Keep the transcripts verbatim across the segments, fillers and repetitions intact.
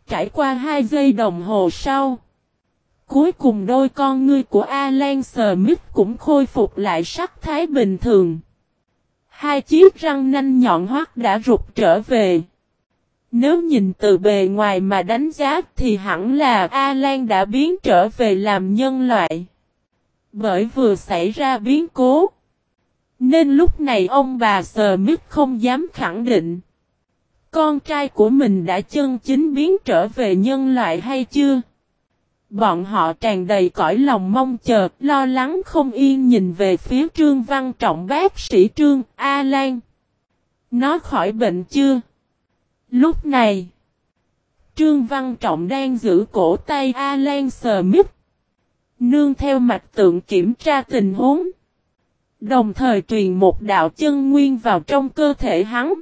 Trải qua hai giây đồng hồ sau, cuối cùng đôi con ngươi của Alan Smith cũng khôi phục lại sắc thái bình thường. Hai chiếc răng nanh nhọn hoắt đã rụt trở về. Nếu nhìn từ bề ngoài mà đánh giá thì hẳn là Alan đã biến trở về làm nhân loại. Bởi vừa xảy ra biến cố, nên lúc này ông bà Smith không dám khẳng định con trai của mình đã chân chính biến trở về nhân loại hay chưa. Bọn họ tràn đầy cõi lòng mong chờ, lo lắng không yên nhìn về phía Trương Văn Trọng. Bác sĩ Trương, Alan, nó khỏi bệnh chưa? Lúc này, Trương Văn Trọng đang giữ cổ tay Alan Smith, nương theo mạch tượng kiểm tra tình huống, đồng thời truyền một đạo chân nguyên vào trong cơ thể hắn.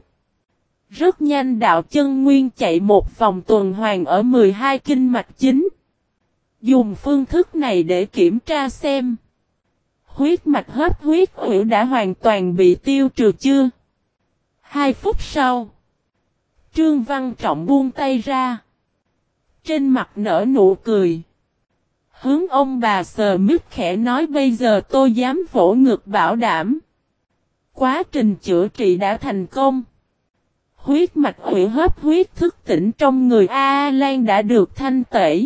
Rất nhanh đạo chân nguyên chạy một vòng tuần hoàn ở mười hai kinh mạch chính. Dùng phương thức này để kiểm tra xem huyết mạch hấp huyết hữu đã hoàn toàn bị tiêu trừ chưa. Hai phút sau, Trương Văn Trọng buông tay ra, trên mặt nở nụ cười, hướng ông bà Smith khẽ nói: bây giờ tôi dám vỗ ngực bảo đảm, quá trình chữa trị đã thành công. Huyết mạch hủy hấp huyết thức tỉnh trong người Alan đã được thanh tẩy.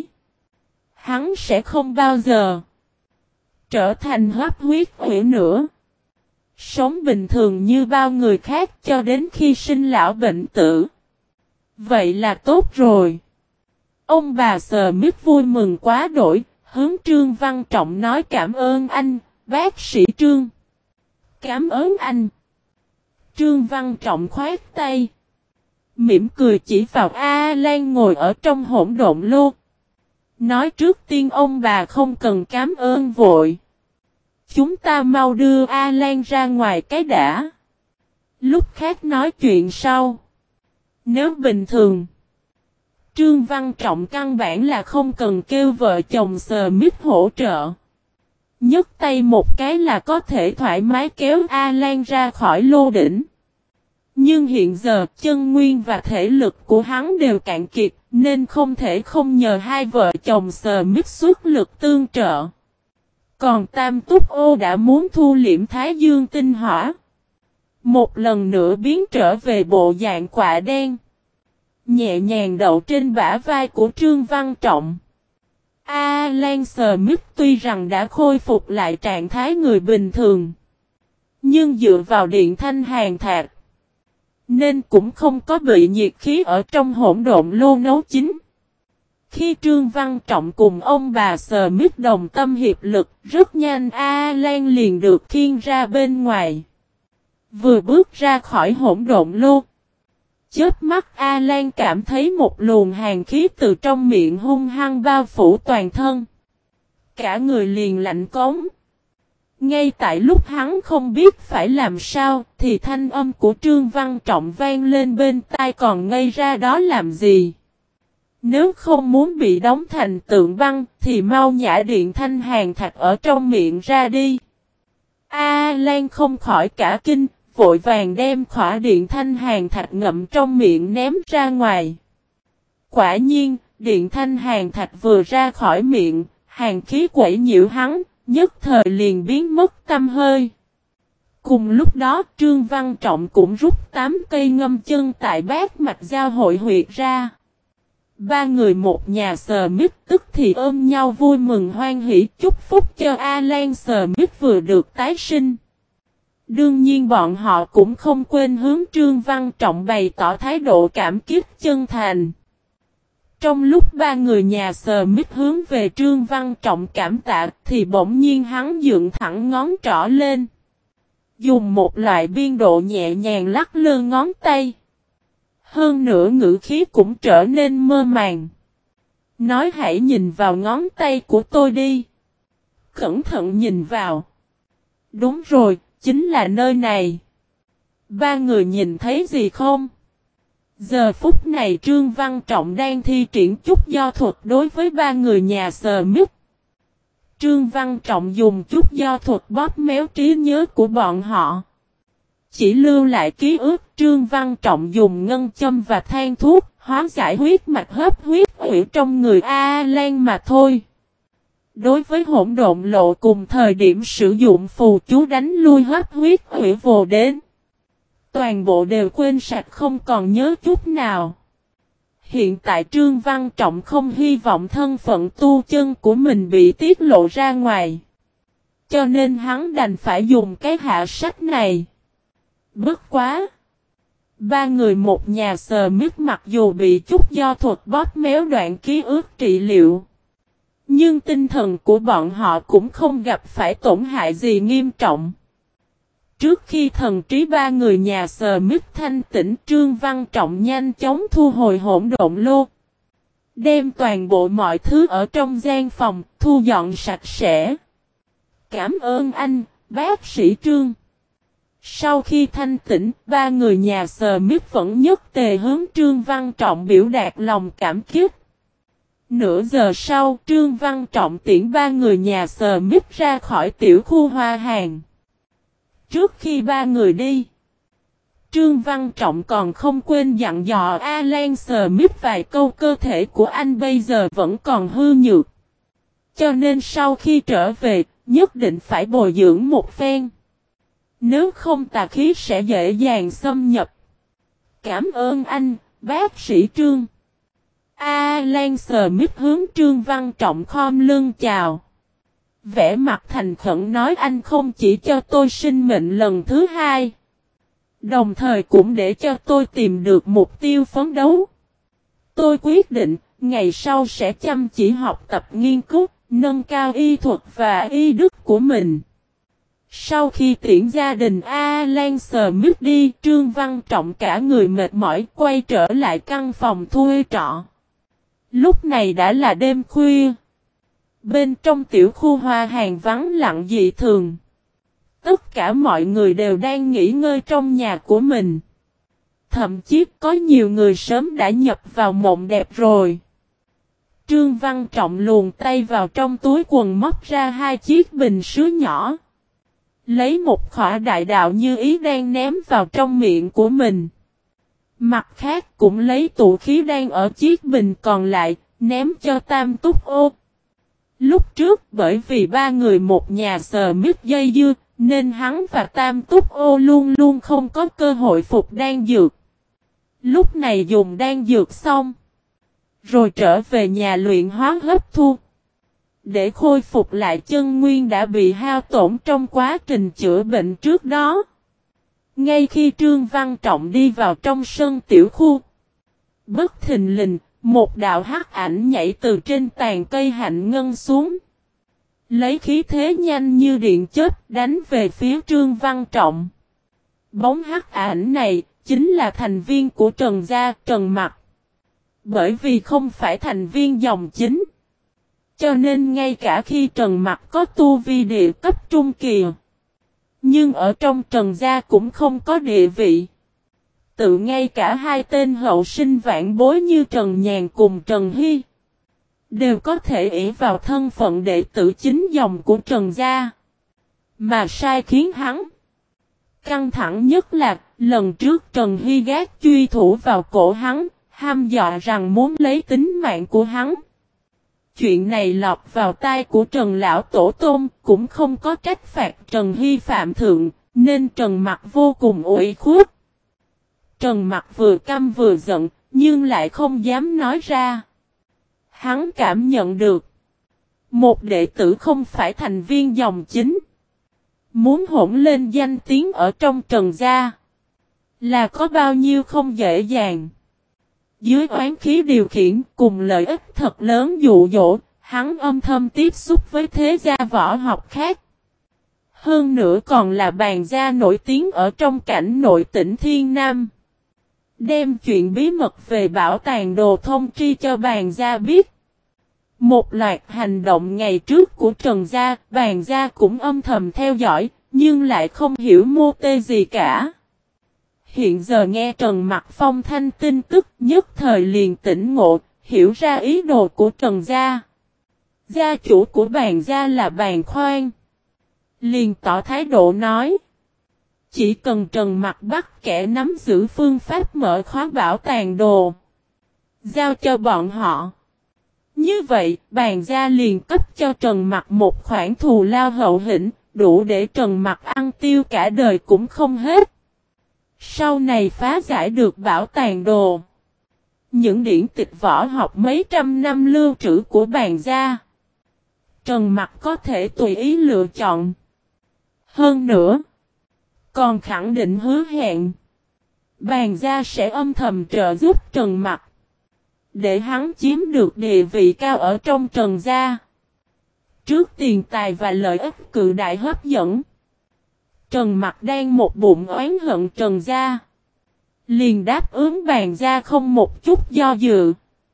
Hắn sẽ không bao giờ trở thành hấp huyết hủy nữa. Sống bình thường như bao người khác cho đến khi sinh lão bệnh tử. Vậy là tốt rồi. Ông bà Smith vui mừng quá đổi, hướng Trương Văn Trọng nói: cảm ơn anh, bác sĩ Trương. Cảm ơn anh. Trương Văn Trọng khoát tay, mỉm cười chỉ vào Alan ngồi ở trong hỗn độn lô. Nói: trước tiên ông bà không cần cảm ơn vội. Chúng ta mau đưa Alan ra ngoài cái đã. Lúc khác nói chuyện sau. Nếu bình thường, Trương Văn Trọng căn bản là không cần kêu vợ chồng Smith hỗ trợ. Nhấc tay một cái là có thể thoải mái kéo Alan ra khỏi lô đỉnh. Nhưng hiện giờ chân nguyên và thể lực của hắn đều cạn kiệt, nên không thể không nhờ hai vợ chồng Smith xuất lực tương trợ. Còn Tam Túc Ô đã muốn thu liễm Thái Dương tinh hỏa, một lần nữa biến trở về bộ dạng quạ đen, nhẹ nhàng đậu trên bả vai của Trương Văn Trọng. Alan Smith tuy rằng đã khôi phục lại trạng thái người bình thường, nhưng dựa vào điện thanh hàn thạc, nên cũng không có bị nhiệt khí ở trong hỗn độn lô nấu chín. Khi Trương Văn Trọng cùng ông bà Smith đồng tâm hiệp lực, rất nhanh Alan liền được khiêng ra bên ngoài. Vừa bước ra khỏi hỗn độn lô, chớp mắt Alan cảm thấy một luồng hàn khí từ trong miệng hung hăng bao phủ toàn thân. Cả người liền lạnh cống. Ngay tại lúc hắn không biết phải làm sao, thì thanh âm của Trương Văn Trọng vang lên bên tai: còn ngây ra đó làm gì? Nếu không muốn bị đóng thành tượng băng, thì mau nhả điện thanh hàn thạch ở trong miệng ra đi. Alan không khỏi cả kinh, vội vàng đem khỏa điện thanh hàn thạch ngậm trong miệng ném ra ngoài. Quả nhiên, điện thanh hàn thạch vừa ra khỏi miệng, hàn khí quẩy nhiễu hắn, nhất thời liền biến mất tăm hơi. Cùng lúc đó, Trương Văn Trọng cũng rút tám cây ngâm chân tại bát mạch giao hội huyệt ra. Ba người một nhà Smith tức thì ôm nhau vui mừng hoan hỉ chúc phúc cho Alan Smith vừa được tái sinh. Đương nhiên bọn họ cũng không quên hướng Trương Văn Trọng bày tỏ thái độ cảm kích chân thành. Trong lúc ba người nhà Smith hướng về Trương Văn Trọng cảm tạ thì bỗng nhiên hắn dựng thẳng ngón trỏ lên, dùng một loại biên độ nhẹ nhàng lắc lư ngón tay. Hơn nữa ngữ khí cũng trở nên mơ màng. Nói: hãy nhìn vào ngón tay của tôi đi. Cẩn thận nhìn vào. Đúng rồi, chính là nơi này. Ba người nhìn thấy gì không? Giờ phút này Trương Văn Trọng đang thi triển chút do thuật đối với ba người nhà Smith. Trương Văn Trọng dùng chút do thuật bóp méo trí nhớ của bọn họ, chỉ lưu lại ký ức. Trương Văn Trọng dùng ngân châm và than thuốc, hóa giải huyết mạch hấp huyết ủy trong người A Lan mà thôi. Đối với hỗn độn lộ cùng thời điểm sử dụng phù chú đánh lui hấp huyết ủy vồ đến, toàn bộ đều quên sạch không còn nhớ chút nào. Hiện tại Trương Văn Trọng không hy vọng thân phận tu chân của mình bị tiết lộ ra ngoài, cho nên hắn đành phải dùng cái hạ sách này. Bất quá! Ba người một nhà sờ mít mặc dù bị chút do thuật bóp méo đoạn ký ức trị liệu, nhưng tinh thần của bọn họ cũng không gặp phải tổn hại gì nghiêm trọng. Trước khi thần trí ba người nhà sờ mít thanh tỉnh, Trương Văn Trọng nhanh chóng thu hồi hỗn độn lô, đem toàn bộ mọi thứ ở trong gian phòng thu dọn sạch sẽ. Cảm ơn anh, bác sĩ Trương. Sau khi thanh tỉnh, ba người nhà sờ mít vẫn nhất tề hướng Trương Văn Trọng biểu đạt lòng cảm kích. Nửa giờ sau, Trương Văn Trọng tiễn ba người nhà sờ mít ra khỏi tiểu khu hoa hàng. Trước khi ba người đi, Trương Văn Trọng còn không quên dặn dò Alan Smith vài câu. Cơ thể của anh bây giờ vẫn còn hư nhược, cho nên sau khi trở về, nhất định phải bồi dưỡng một phen. Nếu không tà khí sẽ dễ dàng xâm nhập. Cảm ơn anh, bác sĩ Trương. Alan Smith hướng Trương Văn Trọng khom lưng chào. Vẻ mặt thành khẩn nói, anh không chỉ cho tôi sinh mệnh lần thứ hai, đồng thời cũng để cho tôi tìm được mục tiêu phấn đấu. Tôi quyết định, ngày sau sẽ chăm chỉ học tập nghiên cứu, nâng cao y thuật và y đức của mình. Sau khi tiễn gia đình Alan Smith đi, Trương Văn Trọng cả người mệt mỏi quay trở lại căn phòng thuê trọ. Lúc này đã là đêm khuya. Bên trong tiểu khu hoa hàng vắng lặng dị thường. Tất cả mọi người đều đang nghỉ ngơi trong nhà của mình. Thậm chí có nhiều người sớm đã nhập vào mộng đẹp rồi. Trương Văn Trọng luồn tay vào trong túi quần móc ra hai chiếc bình sứ nhỏ. Lấy một khỏa đại đạo như ý đang ném vào trong miệng của mình. Mặt khác cũng lấy tụ khí đang ở chiếc bình còn lại, ném cho Tam Túc Ô. Lúc trước bởi vì ba người một nhà sờ mít dây dưa, nên hắn và Tam Túc Ô luôn luôn không có cơ hội phục đan dược. Lúc này dùng đan dược xong, rồi trở về nhà luyện hóa hấp thu, để khôi phục lại chân nguyên đã bị hao tổn trong quá trình chữa bệnh trước đó. Ngay khi Trương Văn Trọng đi vào trong sân tiểu khu, bất thình lình, một đạo hắc ảnh nhảy từ trên tàn cây hạnh ngân xuống. Lấy khí thế nhanh như điện chớp đánh về phía Trương Văn Trọng. Bóng hắc ảnh này chính là thành viên của Trần gia, Trần Mặc. Bởi vì không phải thành viên dòng chính, cho nên ngay cả khi Trần Mặc có tu vi địa cấp trung kỳ, nhưng ở trong Trần gia cũng không có địa vị. Tự ngay cả hai tên hậu sinh vãn bối như Trần Nhàn cùng Trần Hy đều có thể ỷ vào thân phận đệ tử chính dòng của Trần gia. Mà sai khiến hắn căng thẳng nhất là lần trước Trần Hy gác truy thủ vào cổ hắn, hăm dọa rằng muốn lấy tính mạng của hắn. Chuyện này lọt vào tai của Trần Lão Tổ Tôn, cũng không có trách phạt Trần Hy phạm thượng, nên Trần Mặc vô cùng ủy khuất. Trần Mặc vừa căm vừa giận, nhưng lại không dám nói ra. Hắn cảm nhận được, một đệ tử không phải thành viên dòng chính, muốn hỗn lên danh tiếng ở trong Trần gia, là có bao nhiêu không dễ dàng. Dưới oán khí điều khiển cùng lợi ích thật lớn dụ dỗ, hắn âm thầm tiếp xúc với thế gia võ học khác. Hơn nữa còn là bàn gia nổi tiếng ở trong cảnh nội tỉnh Thiên Nam. Đem chuyện bí mật về bảo tàng đồ thông tri cho bàn gia biết. Một loạt hành động ngày trước của Trần gia, bàn gia cũng âm thầm theo dõi, nhưng lại không hiểu mô tê gì cả. Hiện giờ nghe Trần Mặc phong thanh tin tức, nhất thời liền tỉnh ngộ, hiểu ra ý đồ của Trần gia. Gia chủ của bàn gia là Bàn Khoan. Liền tỏ thái độ nói, chỉ cần Trần Mặc bắt kẻ nắm giữ phương pháp mở khóa bảo tàng đồ, giao cho bọn họ. Như vậy, bàn gia liền cấp cho Trần Mặc một khoản thù lao hậu hĩnh, đủ để Trần Mặc ăn tiêu cả đời cũng không hết. Sau này phá giải được bảo tàng đồ. Những điển tịch võ học mấy trăm năm lưu trữ của bàn gia. Trần Mặc có thể tùy ý lựa chọn. Hơn nữa, còn khẳng định hứa hẹn. Bàn gia sẽ âm thầm trợ giúp Trần Mặc. Để hắn chiếm được địa vị cao ở trong Trần gia. Trước tiền tài và lợi ích cự đại hấp dẫn. Trần Mặc đang một bụng oán hận Trần gia. Liền đáp ứng bàn gia không một chút do dự.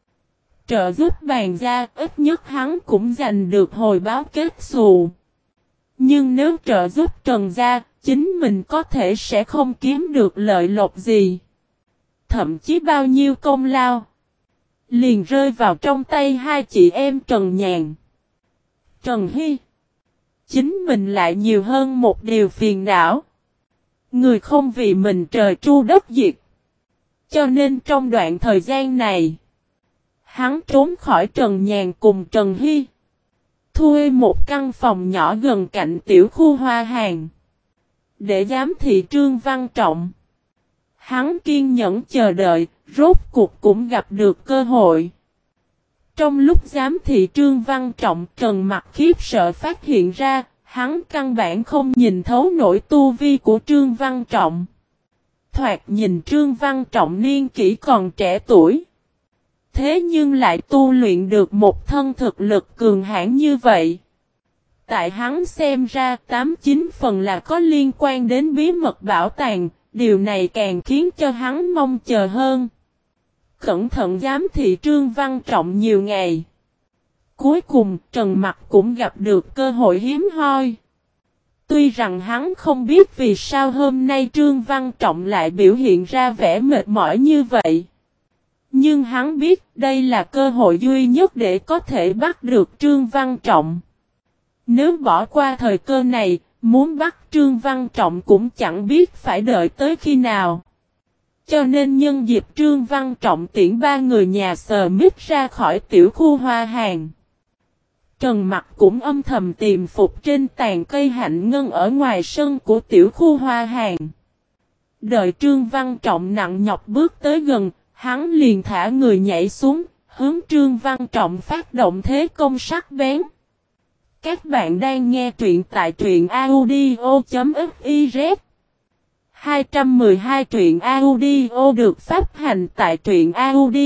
Trợ giúp bàn gia ít nhất hắn cũng giành được hồi báo kết xù. Nhưng nếu trợ giúp Trần gia, chính mình có thể sẽ không kiếm được lợi lộc gì. Thậm chí bao nhiêu công lao. Liền rơi vào trong tay hai chị em Trần Nhàn. Trần Hy. Chính mình lại nhiều hơn một điều phiền não. Người không vì mình trời tru đất diệt. Cho nên trong đoạn thời gian này, hắn trốn khỏi Trần Nhàn cùng Trần Hy. Thuê một căn phòng nhỏ gần cạnh tiểu khu Hoa Hàng. Để giám thị Trương Văn Trọng. Hắn kiên nhẫn chờ đợi, rốt cuộc cũng gặp được cơ hội. Trong lúc giám thị Trương Văn Trọng, Trần Mặc khiếp sợ phát hiện ra, hắn căn bản không nhìn thấu nổi tu vi của Trương Văn Trọng. Thoạt nhìn Trương Văn Trọng niên kỷ còn trẻ tuổi. Thế nhưng lại tu luyện được một thân thực lực cường hãn như vậy. Tại hắn xem ra tám chín phần là có liên quan đến bí mật bảo tàng, điều này càng khiến cho hắn mong chờ hơn. Cẩn thận giám thị Trương Văn Trọng nhiều ngày. Cuối cùng Trần Mặc cũng gặp được cơ hội hiếm hoi. Tuy rằng hắn không biết vì sao hôm nay Trương Văn Trọng lại biểu hiện ra vẻ mệt mỏi như vậy. Nhưng hắn biết đây là cơ hội duy nhất để có thể bắt được Trương Văn Trọng. Nếu bỏ qua thời cơ này, muốn bắt Trương Văn Trọng cũng chẳng biết phải đợi tới khi nào. Cho nên nhân dịp Trương Văn Trọng tiễn ba người nhà Smith ra khỏi tiểu khu Hoa Hàng. Trần Mặc cũng âm thầm tìm phục trên tàn cây hạnh ngân ở ngoài sân của tiểu khu Hoa Hàng. Đợi Trương Văn Trọng nặng nhọc bước tới gần, hắn liền thả người nhảy xuống, hướng Trương Văn Trọng phát động thế công sắc bén. Các bạn đang nghe truyện tại truyện audio.fiz. hai trăm mười hai truyện audio được phát hành tại truyện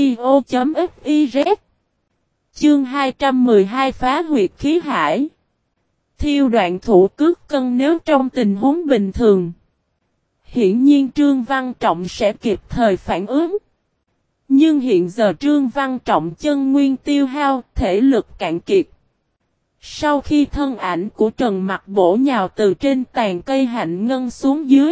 audio.fiz. Chương hai trăm mười hai phá huyệt khí hải. Thiêu đoạn thủ cước cân nếu trong tình huống bình thường. Hiển nhiên Trương Văn Trọng sẽ kịp thời phản ứng. Nhưng hiện giờ Trương Văn Trọng chân nguyên tiêu hao, thể lực cạn kiệt. Sau khi thân ảnh của Trần Mặc bổ nhào từ trên tàn cây hạnh ngân xuống dưới.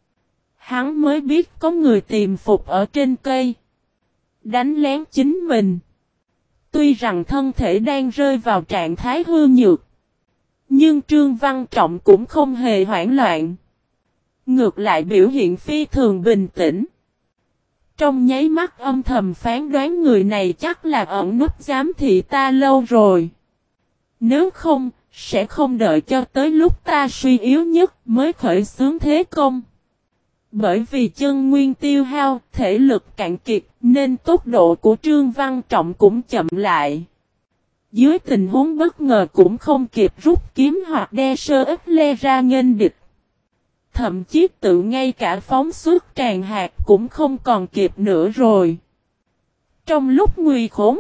Hắn mới biết có người tìm phục ở trên cây. Đánh lén chính mình. Tuy rằng thân thể đang rơi vào trạng thái hư nhược. Nhưng Trương Văn Trọng cũng không hề hoảng loạn. Ngược lại biểu hiện phi thường bình tĩnh. Trong nháy mắt âm thầm phán đoán người này chắc là ẩn núp giám thị ta lâu rồi. Nếu không, sẽ không đợi cho tới lúc ta suy yếu nhất mới khởi xướng thế công. Bởi vì chân nguyên tiêu hao, thể lực cạn kiệt, nên tốc độ của Trương Văn Trọng cũng chậm lại. Dưới tình huống bất ngờ cũng không kịp rút kiếm hoặc đe sơ ít le ra nghênh địch. Thậm chí tự ngay cả phóng xuất tràn hạt cũng không còn kịp nữa rồi. Trong lúc nguy khốn,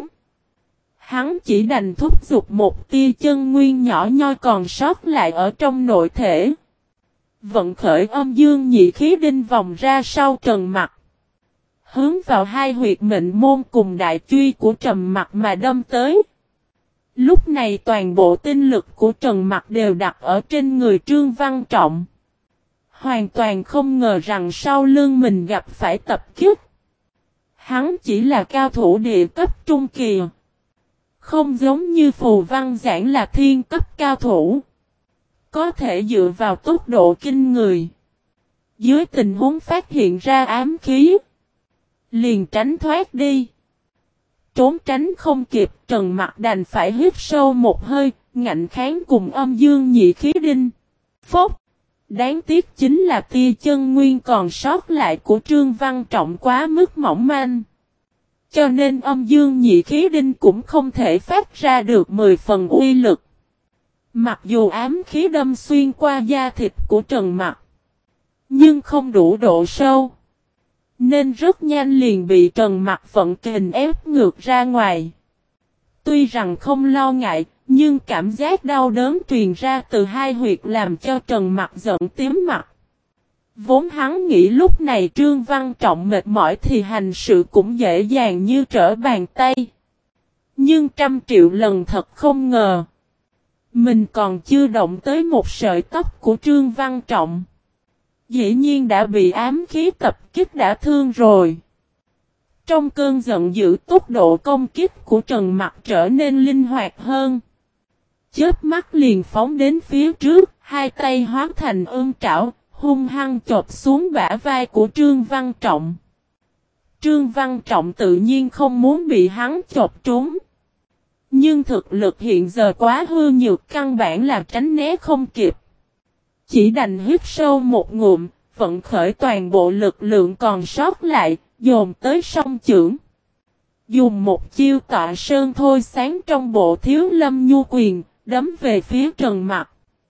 hắn chỉ đành thúc giục một tia chân nguyên nhỏ nhoi còn sót lại ở trong nội thể. Vận khởi âm dương nhị khí đinh vòng ra sau Trần Mặc. Hướng vào hai huyệt mệnh môn cùng đại truy của Trần Mặc mà đâm tới. Lúc này toàn bộ tinh lực của Trần Mặc đều đặt ở trên người Trương Văn Trọng. Hoàn toàn không ngờ rằng sau lưng mình gặp phải tập kích. Hắn chỉ là cao thủ địa cấp trung kỳ. Không giống như Phù Văn Giảng là thiên cấp cao thủ. Có thể dựa vào tốc độ kinh người. Dưới tình huống phát hiện ra ám khí. Liền tránh thoát đi. Trốn tránh không kịp, Trần Mặc đành phải hít sâu một hơi, ngạnh kháng cùng âm dương nhị khí đinh. Phốc! Đáng tiếc chính là tia chân nguyên còn sót lại của Trương Văn Trọng quá mức mỏng manh. Cho nên âm dương nhị khí đinh cũng không thể phát ra được mười phần uy lực. Mặc dù ám khí đâm xuyên qua da thịt của Trần Mặc, nhưng không đủ độ sâu, nên rất nhanh liền bị Trần Mặc vận kình ép ngược ra ngoài. Tuy rằng không lo ngại, nhưng cảm giác đau đớn truyền ra từ hai huyệt làm cho Trần Mặc giận tím mặt. Vốn hắn nghĩ lúc này Trương Văn Trọng mệt mỏi thì hành sự cũng dễ dàng như trở bàn tay. Nhưng trăm triệu lần thật không ngờ. Mình còn chưa động tới một sợi tóc của Trương Văn Trọng. Dĩ nhiên đã bị ám khí tập kích đã thương rồi. Trong cơn giận dữ, tốc độ công kích của Trần Mặc trở nên linh hoạt hơn. Chớp mắt liền phóng đến phía trước, hai tay hóa thành ương trảo, hung hăng chộp xuống bả vai của Trương Văn Trọng. Trương Văn Trọng tự nhiên không muốn bị hắn chộp trúng. Nhưng thực lực hiện giờ quá hư nhược, căn bản là tránh né không kịp. Chỉ đành hít sâu một ngụm, vận khởi toàn bộ lực lượng còn sót lại, dồn tới song chưởng. Dùng một chiêu tọa sơn thôi sáng trong bộ Thiếu Lâm Nhu Quyền, đấm về phía Trần Mặc.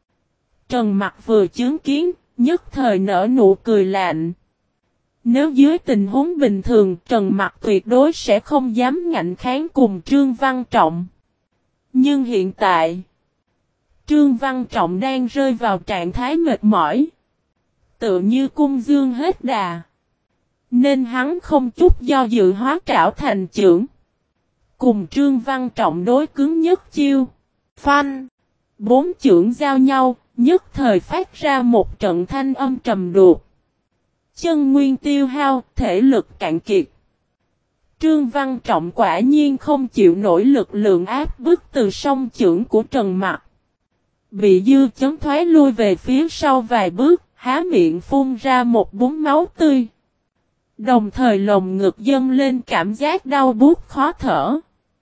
Trần Mặc vừa chứng kiến, nhất thời nở nụ cười lạnh. Nếu dưới tình huống bình thường, Trần Mặc tuyệt đối sẽ không dám ngạnh kháng cùng Trương Văn Trọng. Nhưng hiện tại, Trương Văn Trọng đang rơi vào trạng thái mệt mỏi, tự như cung dương hết đà. Nên hắn không chút do dự hóa trảo thành chưởng. Cùng Trương Văn Trọng đối cứng nhất chiêu. Phanh! Bốn chưởng giao nhau, nhất thời phát ra một trận thanh âm trầm đục. Chân nguyên tiêu hao, thể lực cạn kiệt. Trương Văn Trọng quả nhiên không chịu nổi lực lượng áp bức từ song chưởng của Trần Mặc. Bị dư chấn thoái lui về phía sau vài bước, há miệng phun ra một búng máu tươi. Đồng thời lồng ngực dâng lên cảm giác đau buốt khó thở.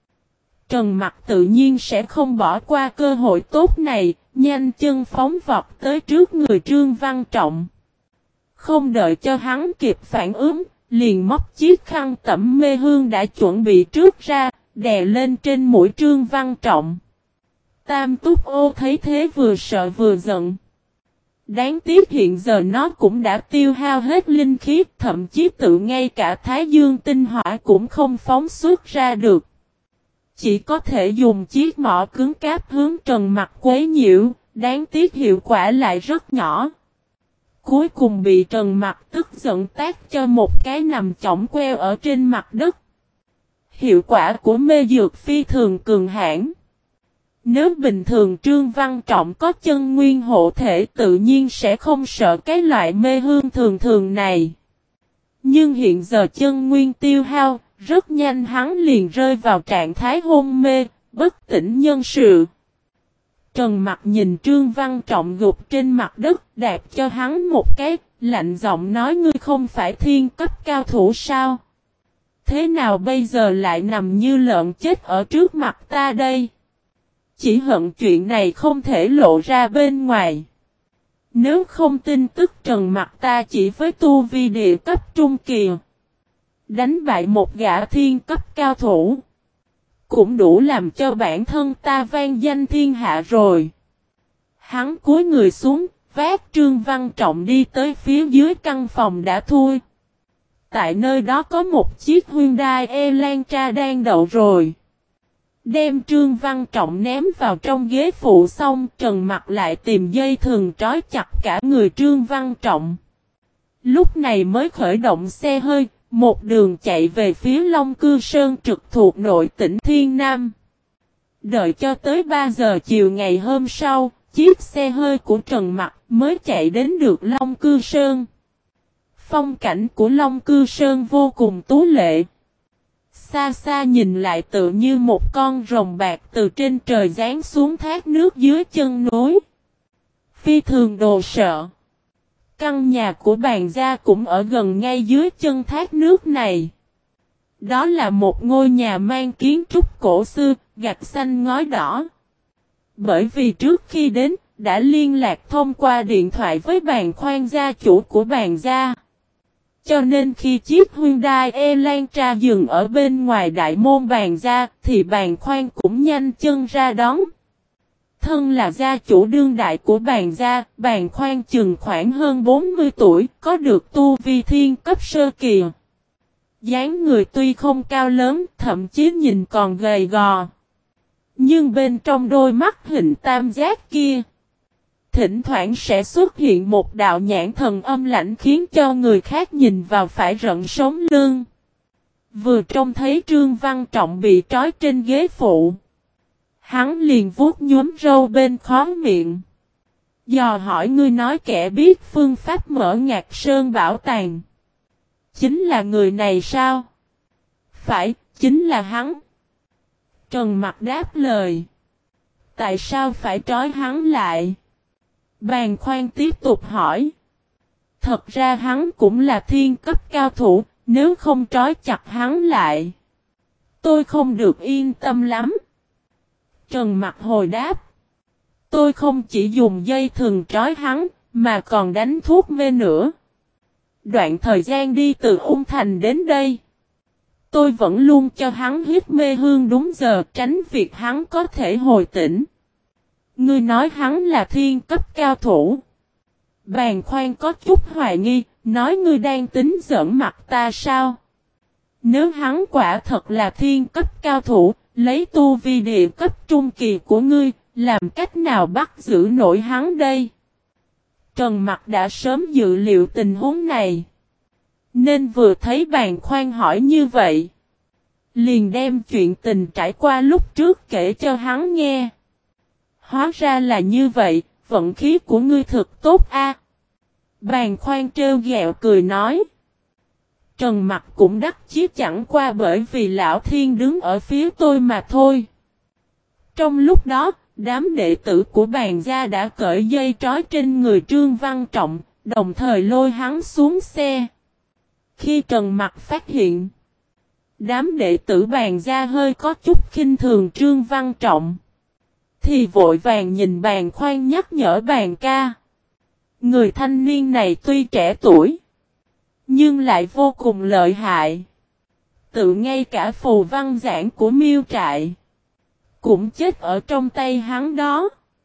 Trần Mặc tự nhiên sẽ không bỏ qua cơ hội tốt này, nhanh chân phóng vọt tới trước người Trương Văn Trọng. Không đợi cho hắn kịp phản ứng, liền móc chiếc khăn tẩm mê hương đã chuẩn bị trước ra, đè lên trên mũi Trương Văn Trọng. Tam Túc Ô thấy thế vừa sợ vừa giận. Đáng tiếc hiện giờ nó cũng đã tiêu hao hết linh khí, thậm chí tự ngay cả Thái Dương tinh hỏa cũng không phóng xuất ra được. Chỉ có thể dùng chiếc mỏ cứng cáp hướng Trần Mặc quấy nhiễu, đáng tiếc hiệu quả lại rất nhỏ. Cuối cùng bị Trần Mặc tức giận tát cho một cái nằm chỏng queo ở trên mặt đất. Hiệu quả của mê dược phi thường cường hãn. Nếu bình thường Trương Văn Trọng có chân nguyên hộ thể tự nhiên sẽ không sợ cái loại mê hương thường thường này. Nhưng hiện giờ chân nguyên tiêu hao, rất nhanh hắn liền rơi vào trạng thái hôn mê, bất tỉnh nhân sự. Trần Mặc nhìn Trương Văn Trọng gục trên mặt đất, đạp cho hắn một cái, lạnh giọng nói: ngươi không phải thiên cấp cao thủ sao? Thế nào bây giờ lại nằm như lợn chết ở trước mặt ta đây? Chỉ hận chuyện này không thể lộ ra bên ngoài. Nếu không tin tức Trần Mặc ta chỉ với tu vi địa cấp trung kỳ, đánh bại một gã thiên cấp cao thủ, cũng đủ làm cho bản thân ta vang danh thiên hạ rồi. Hắn cúi người xuống, vác Trương Văn Trọng đi tới phía dưới căn phòng đã thui. Tại nơi đó có một chiếc Hyundai Elantra đang đậu rồi. Đem Trương Văn Trọng ném vào trong ghế phụ xong, Trần Mặc lại tìm dây thừng trói chặt cả người Trương Văn Trọng. Lúc này mới khởi động xe hơi, một đường chạy về phía Long Cư Sơn trực thuộc nội tỉnh Thiên Nam. Đợi cho tới ba giờ chiều ngày hôm sau, chiếc xe hơi của Trần Mặc mới chạy đến được Long Cư Sơn. Phong cảnh của Long Cư Sơn vô cùng tú lệ. Xa xa nhìn lại tự như một con rồng bạc từ trên trời giáng xuống thác nước dưới chân núi. Phi thường đồ sợ. Căn nhà của bàn gia cũng ở gần ngay dưới chân thác nước này. Đó là một ngôi nhà mang kiến trúc cổ xưa, gạch xanh ngói đỏ. Bởi vì trước khi đến, đã liên lạc thông qua điện thoại với Bàn Khoan gia chủ của Bàn gia. Cho nên khi chiếc Hyundai Elantra dừng ở bên ngoài đại môn Bàn gia, thì Bàn Khoan cũng nhanh chân ra đón. Thân là gia chủ đương đại của Bàn gia, Bàn Khoan chừng khoảng hơn bốn mươi tuổi, có được tu vi thiên cấp sơ kỳ. Dáng người tuy không cao lớn, thậm chí nhìn còn gầy gò. Nhưng bên trong đôi mắt hình tam giác kia, thỉnh thoảng sẽ xuất hiện một đạo nhãn thần âm lãnh khiến cho người khác nhìn vào phải rợn sống lưng. Vừa trông thấy Trương Văn Trọng bị trói trên ghế phụ, hắn liền vuốt nhúm râu bên khóe miệng. Dò hỏi ngươi nói kẻ biết phương pháp mở Ngạc Sơn bảo tàng. Chính là người này sao? Phải, chính là hắn. Trần Mặc đáp lời. Tại sao phải trói hắn lại? Bàn Khoan tiếp tục hỏi. Thật ra hắn cũng là thiên cấp cao thủ, nếu không trói chặt hắn lại, tôi không được yên tâm lắm. Trần Mặc hồi đáp. Tôi không chỉ dùng dây thừng trói hắn, mà còn đánh thuốc mê nữa. Đoạn thời gian đi từ Ung Thành đến đây, tôi vẫn luôn cho hắn hít mê hương đúng giờ, tránh việc hắn có thể hồi tỉnh. Ngươi nói hắn là thiên cấp cao thủ. Bàn Khoan có chút hoài nghi, nói ngươi đang tính giỡn mặt ta sao? Nếu hắn quả thật là thiên cấp cao thủ, lấy tu vi địa cấp trung kỳ của ngươi, làm cách nào bắt giữ nổi hắn đây? Trần Mặc đã sớm dự liệu tình huống này, nên vừa thấy Bàn Khoan hỏi như vậy, liền đem chuyện tình trải qua lúc trước kể cho hắn nghe. Hóa ra là như vậy, vận khí của ngươi thật tốt a. Bàn Khoan trêu ghẹo cười nói. Trần Mặc cũng đắc chí chẳng qua bởi vì Lão Thiên đứng ở phía tôi mà thôi. Trong lúc đó, đám đệ tử của Bàn gia đã cởi dây trói trên người Trương Văn Trọng, đồng thời lôi hắn xuống xe. Khi Trần Mặc phát hiện, đám đệ tử Bàn gia hơi có chút khinh thường Trương Văn Trọng, thì vội vàng nhìn Bàn Khoan nhắc nhở Bàn ca. Người thanh niên này tuy trẻ tuổi, nhưng lại vô cùng lợi hại. Tự ngay cả phù văn giảng của Miêu Trại cũng chết ở trong tay hắn đó.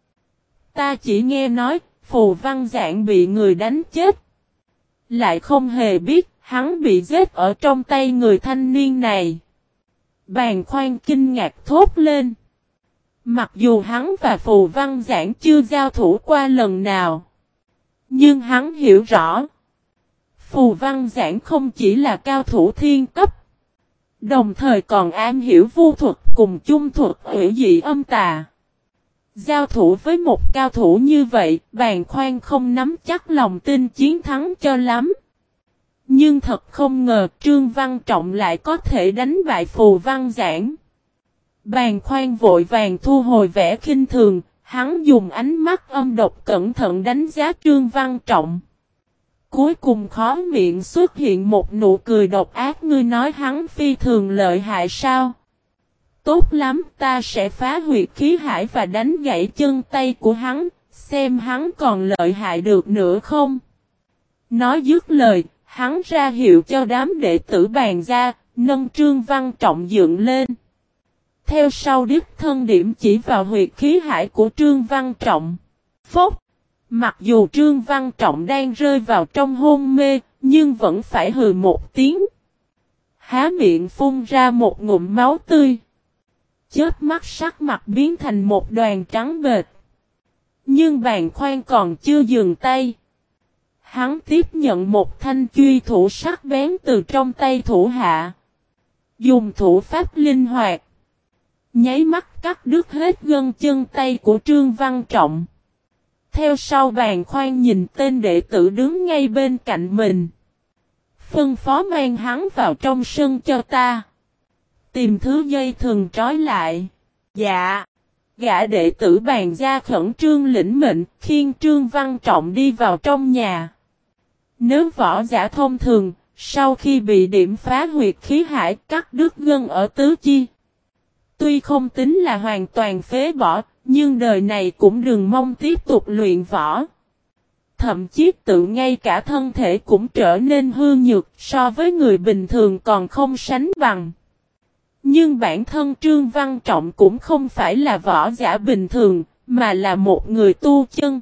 Ta chỉ nghe nói phù văn giảng bị người đánh chết, lại không hề biết hắn bị giết ở trong tay người thanh niên này. Bàn Khoan kinh ngạc thốt lên. Mặc dù hắn và phù văn giảng chưa giao thủ qua lần nào, nhưng hắn hiểu rõ, phù văn giảng không chỉ là cao thủ thiên cấp, đồng thời còn am hiểu vu thuật cùng chung thuật hủy dị âm tà. Giao thủ với một cao thủ như vậy, Bàn Khoan không nắm chắc lòng tin chiến thắng cho lắm. Nhưng thật không ngờ Trương Văn Trọng lại có thể đánh bại phù văn giảng. Bàn Khoan vội vàng thu hồi vẻ khinh thường, hắn dùng ánh mắt âm độc cẩn thận đánh giá Trương Văn Trọng. Cuối cùng khó miệng xuất hiện một nụ cười độc ác. Ngươi nói hắn phi thường lợi hại sao? Tốt lắm, ta sẽ phá huyệt khí hải và đánh gãy chân tay của hắn, xem hắn còn lợi hại được nữa không? Nói dứt lời, hắn ra hiệu cho đám đệ tử Bàn gia, nâng Trương Văn Trọng dựng lên. Theo sau đích thân điểm chỉ vào huyệt khí hải của Trương Văn Trọng. Phốc! Mặc dù Trương Văn Trọng đang rơi vào trong hôn mê, nhưng vẫn phải hừ một tiếng. Há miệng phun ra một ngụm máu tươi. Chớp mắt sắc mặt biến thành một đoàn trắng bệch. Nhưng Bàn Khoan còn chưa dừng tay. Hắn tiếp nhận một thanh truy thủ sắc bén từ trong tay thủ hạ. Dùng thủ pháp linh hoạt, nháy mắt cắt đứt hết gân chân tay của Trương Văn Trọng. Theo sau Bàn Khoan nhìn tên đệ tử đứng ngay bên cạnh mình. Phân phó mang hắn vào trong sân cho ta. Tìm thứ dây thừng trói lại. Dạ. Gã đệ tử Bàn gia khẩn trương lĩnh mệnh, khiêng Trương Văn Trọng đi vào trong nhà. Nếu võ giả thông thường, Sau khi bị điểm phá huyệt khí hải cắt đứt gân ở tứ chi. Tuy không tính là hoàn toàn phế bỏ, nhưng đời này cũng đừng mong tiếp tục luyện võ. Thậm chí tự ngay cả thân thể cũng trở nên hư nhược so với người bình thường còn không sánh bằng. Nhưng bản thân Trương Văn Trọng cũng không phải là võ giả bình thường, mà là một người tu chân.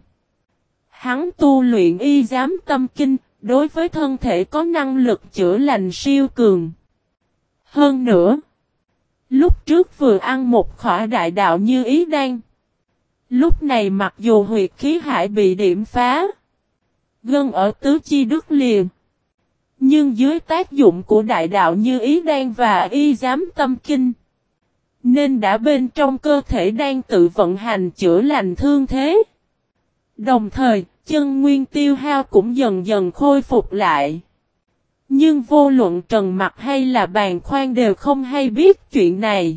Hắn tu luyện y giám tâm kinh, đối với thân thể có năng lực chữa lành siêu cường. Hơn nữa, lúc trước vừa ăn một khỏa đại đạo như ý đan. Lúc này mặc dù huyệt khí hải bị điểm phá, gân ở tứ chi đứt lìa, nhưng dưới tác dụng của đại đạo như ý đan và y giám tâm kinh, nên đã bên trong cơ thể đang tự vận hành chữa lành thương thế. Đồng thời, chân nguyên tiêu hao cũng dần dần khôi phục lại. Nhưng vô luận Trần Mặc hay là Bàn Khoan đều không hay biết chuyện này.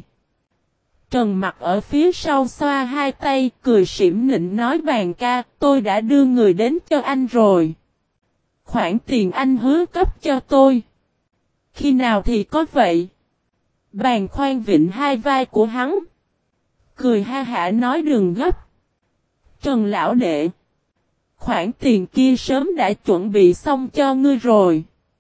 Trần Mặc ở phía sau xoa hai tay, cười xỉm nịnh nói Bàn ca, tôi đã đưa người đến cho anh rồi. Khoản tiền anh hứa cấp cho tôi. Khi nào thì có vậy? Bàn Khoan vịnh hai vai của hắn. Cười ha hả nói đừng gấp. Trần lão đệ. Khoản tiền kia sớm đã chuẩn bị xong cho ngươi rồi.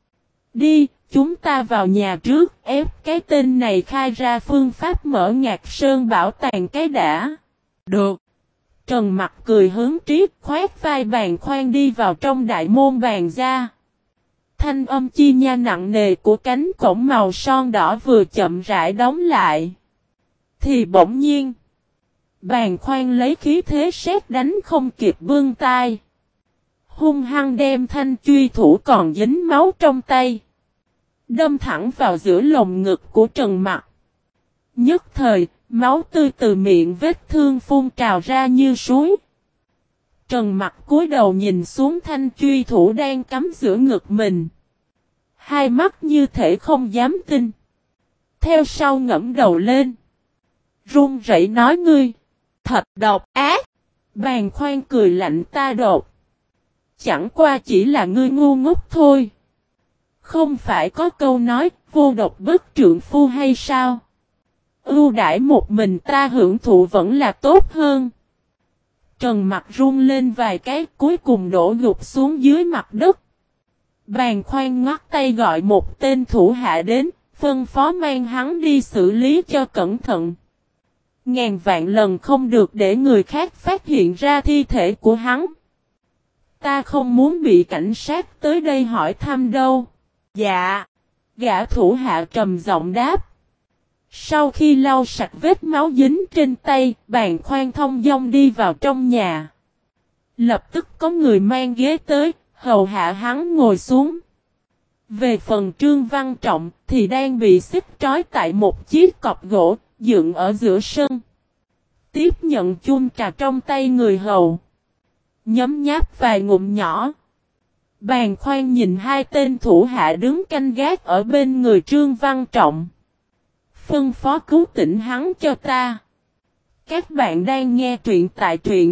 Đi, chúng ta vào nhà trước, ép cái tên này khai ra phương pháp mở Ngạc Sơn bảo tàng cái đã. Được. Trần Mặc cười hướng Triết khoét vai Bàn Khoan đi vào trong đại môn Bàn gia. Thanh âm chi nha nặng nề của cánh cổng màu son đỏ vừa chậm rãi đóng lại. Thì bỗng nhiên, Bàn Khoan lấy khí thế sét đánh không kịp bưng tay. Hung hăng đem thanh truy thủ còn dính máu trong tay. Đâm thẳng vào giữa lồng ngực của Trần Mặc. Nhất thời, máu tươi từ miệng vết thương phun trào ra như suối. Trần Mặc cúi đầu nhìn xuống thanh truy thủ đang cắm giữa ngực mình. Hai mắt như thể không dám tin. Theo sau ngẫm đầu lên. Run rẩy nói ngươi. Thật độc ác. Bàn Khoan cười lạnh ta đột. Chẳng qua chỉ là ngươi ngu ngốc thôi. Không phải có câu nói vô độc bất trượng phu hay sao? Ưu đãi một mình ta hưởng thụ vẫn là tốt hơn. Trần Mặc run lên vài cái cuối cùng đổ gục xuống dưới mặt đất. Bàn Khoan ngoắt tay gọi một tên thủ hạ đến, phân phó mang hắn đi xử lý cho cẩn thận. Ngàn vạn lần không được để người khác phát hiện ra thi thể của hắn. Ta không muốn bị cảnh sát tới đây hỏi thăm đâu. Dạ. Gã thủ hạ trầm giọng đáp. Sau khi lau sạch vết máu dính trên tay, Bàn Khoan thông dong đi vào trong nhà. Lập tức có người mang ghế tới, hầu hạ hắn ngồi xuống. Về phần Trương Văn Trọng thì đang bị xích trói tại một chiếc cọc gỗ, dựng ở giữa sân. Tiếp nhận chung trà trong tay người hầu. Nhấm nháp vài ngụm nhỏ. Bàn Khoan nhìn hai tên thủ hạ đứng canh gác ở bên người Trương Văn Trọng. Phân phó cứu tỉnh hắn cho ta. Các bạn đang nghe truyện tại truyện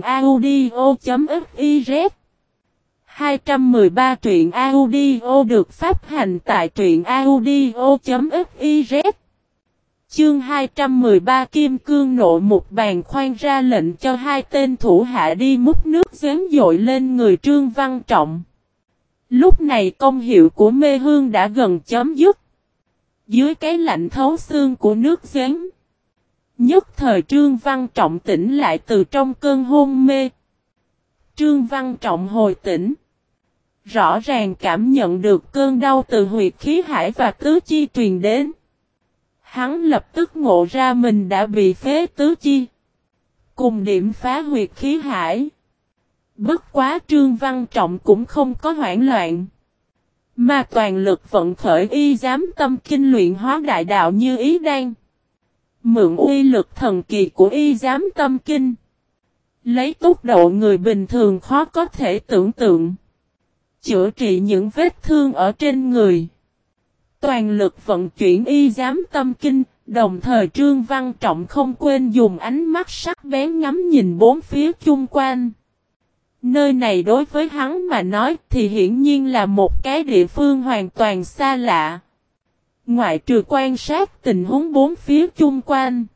audio.fiz. hai trăm mười ba truyện audio được phát hành tại truyện audio.fiz. Chương hai trăm mười ba Kim Cương nộ một. Bàn Khoan ra lệnh cho hai tên thủ hạ đi múc nước giếng dội lên người Trương Văn Trọng. Lúc này công hiệu của mê hương đã gần chấm dứt. Dưới cái lạnh thấu xương của nước giếng, nhất thời Trương Văn Trọng tỉnh lại từ trong cơn hôn mê. Trương Văn Trọng hồi tỉnh, rõ ràng cảm nhận được cơn đau từ huyệt khí hải và tứ chi truyền đến. Hắn lập tức ngộ ra mình đã bị phế tứ chi, cùng điểm phá huyệt khí hải. Bất quá Trương Văn Trọng cũng không có hoảng loạn, mà toàn lực vận khởi y giám tâm kinh luyện hóa đại đạo như ý đan. Mượn uy lực thần kỳ của y giám tâm kinh, lấy tốc độ người bình thường khó có thể tưởng tượng, chữa trị những vết thương ở trên người. Toàn lực vận chuyển y giám tâm kinh, đồng thời Trương Văn Trọng không quên dùng ánh mắt sắc bén ngắm nhìn bốn phía chung quanh. Nơi này đối với hắn mà nói thì hiển nhiên là một cái địa phương hoàn toàn xa lạ. Ngoại trừ quan sát tình huống bốn phía chung quanh,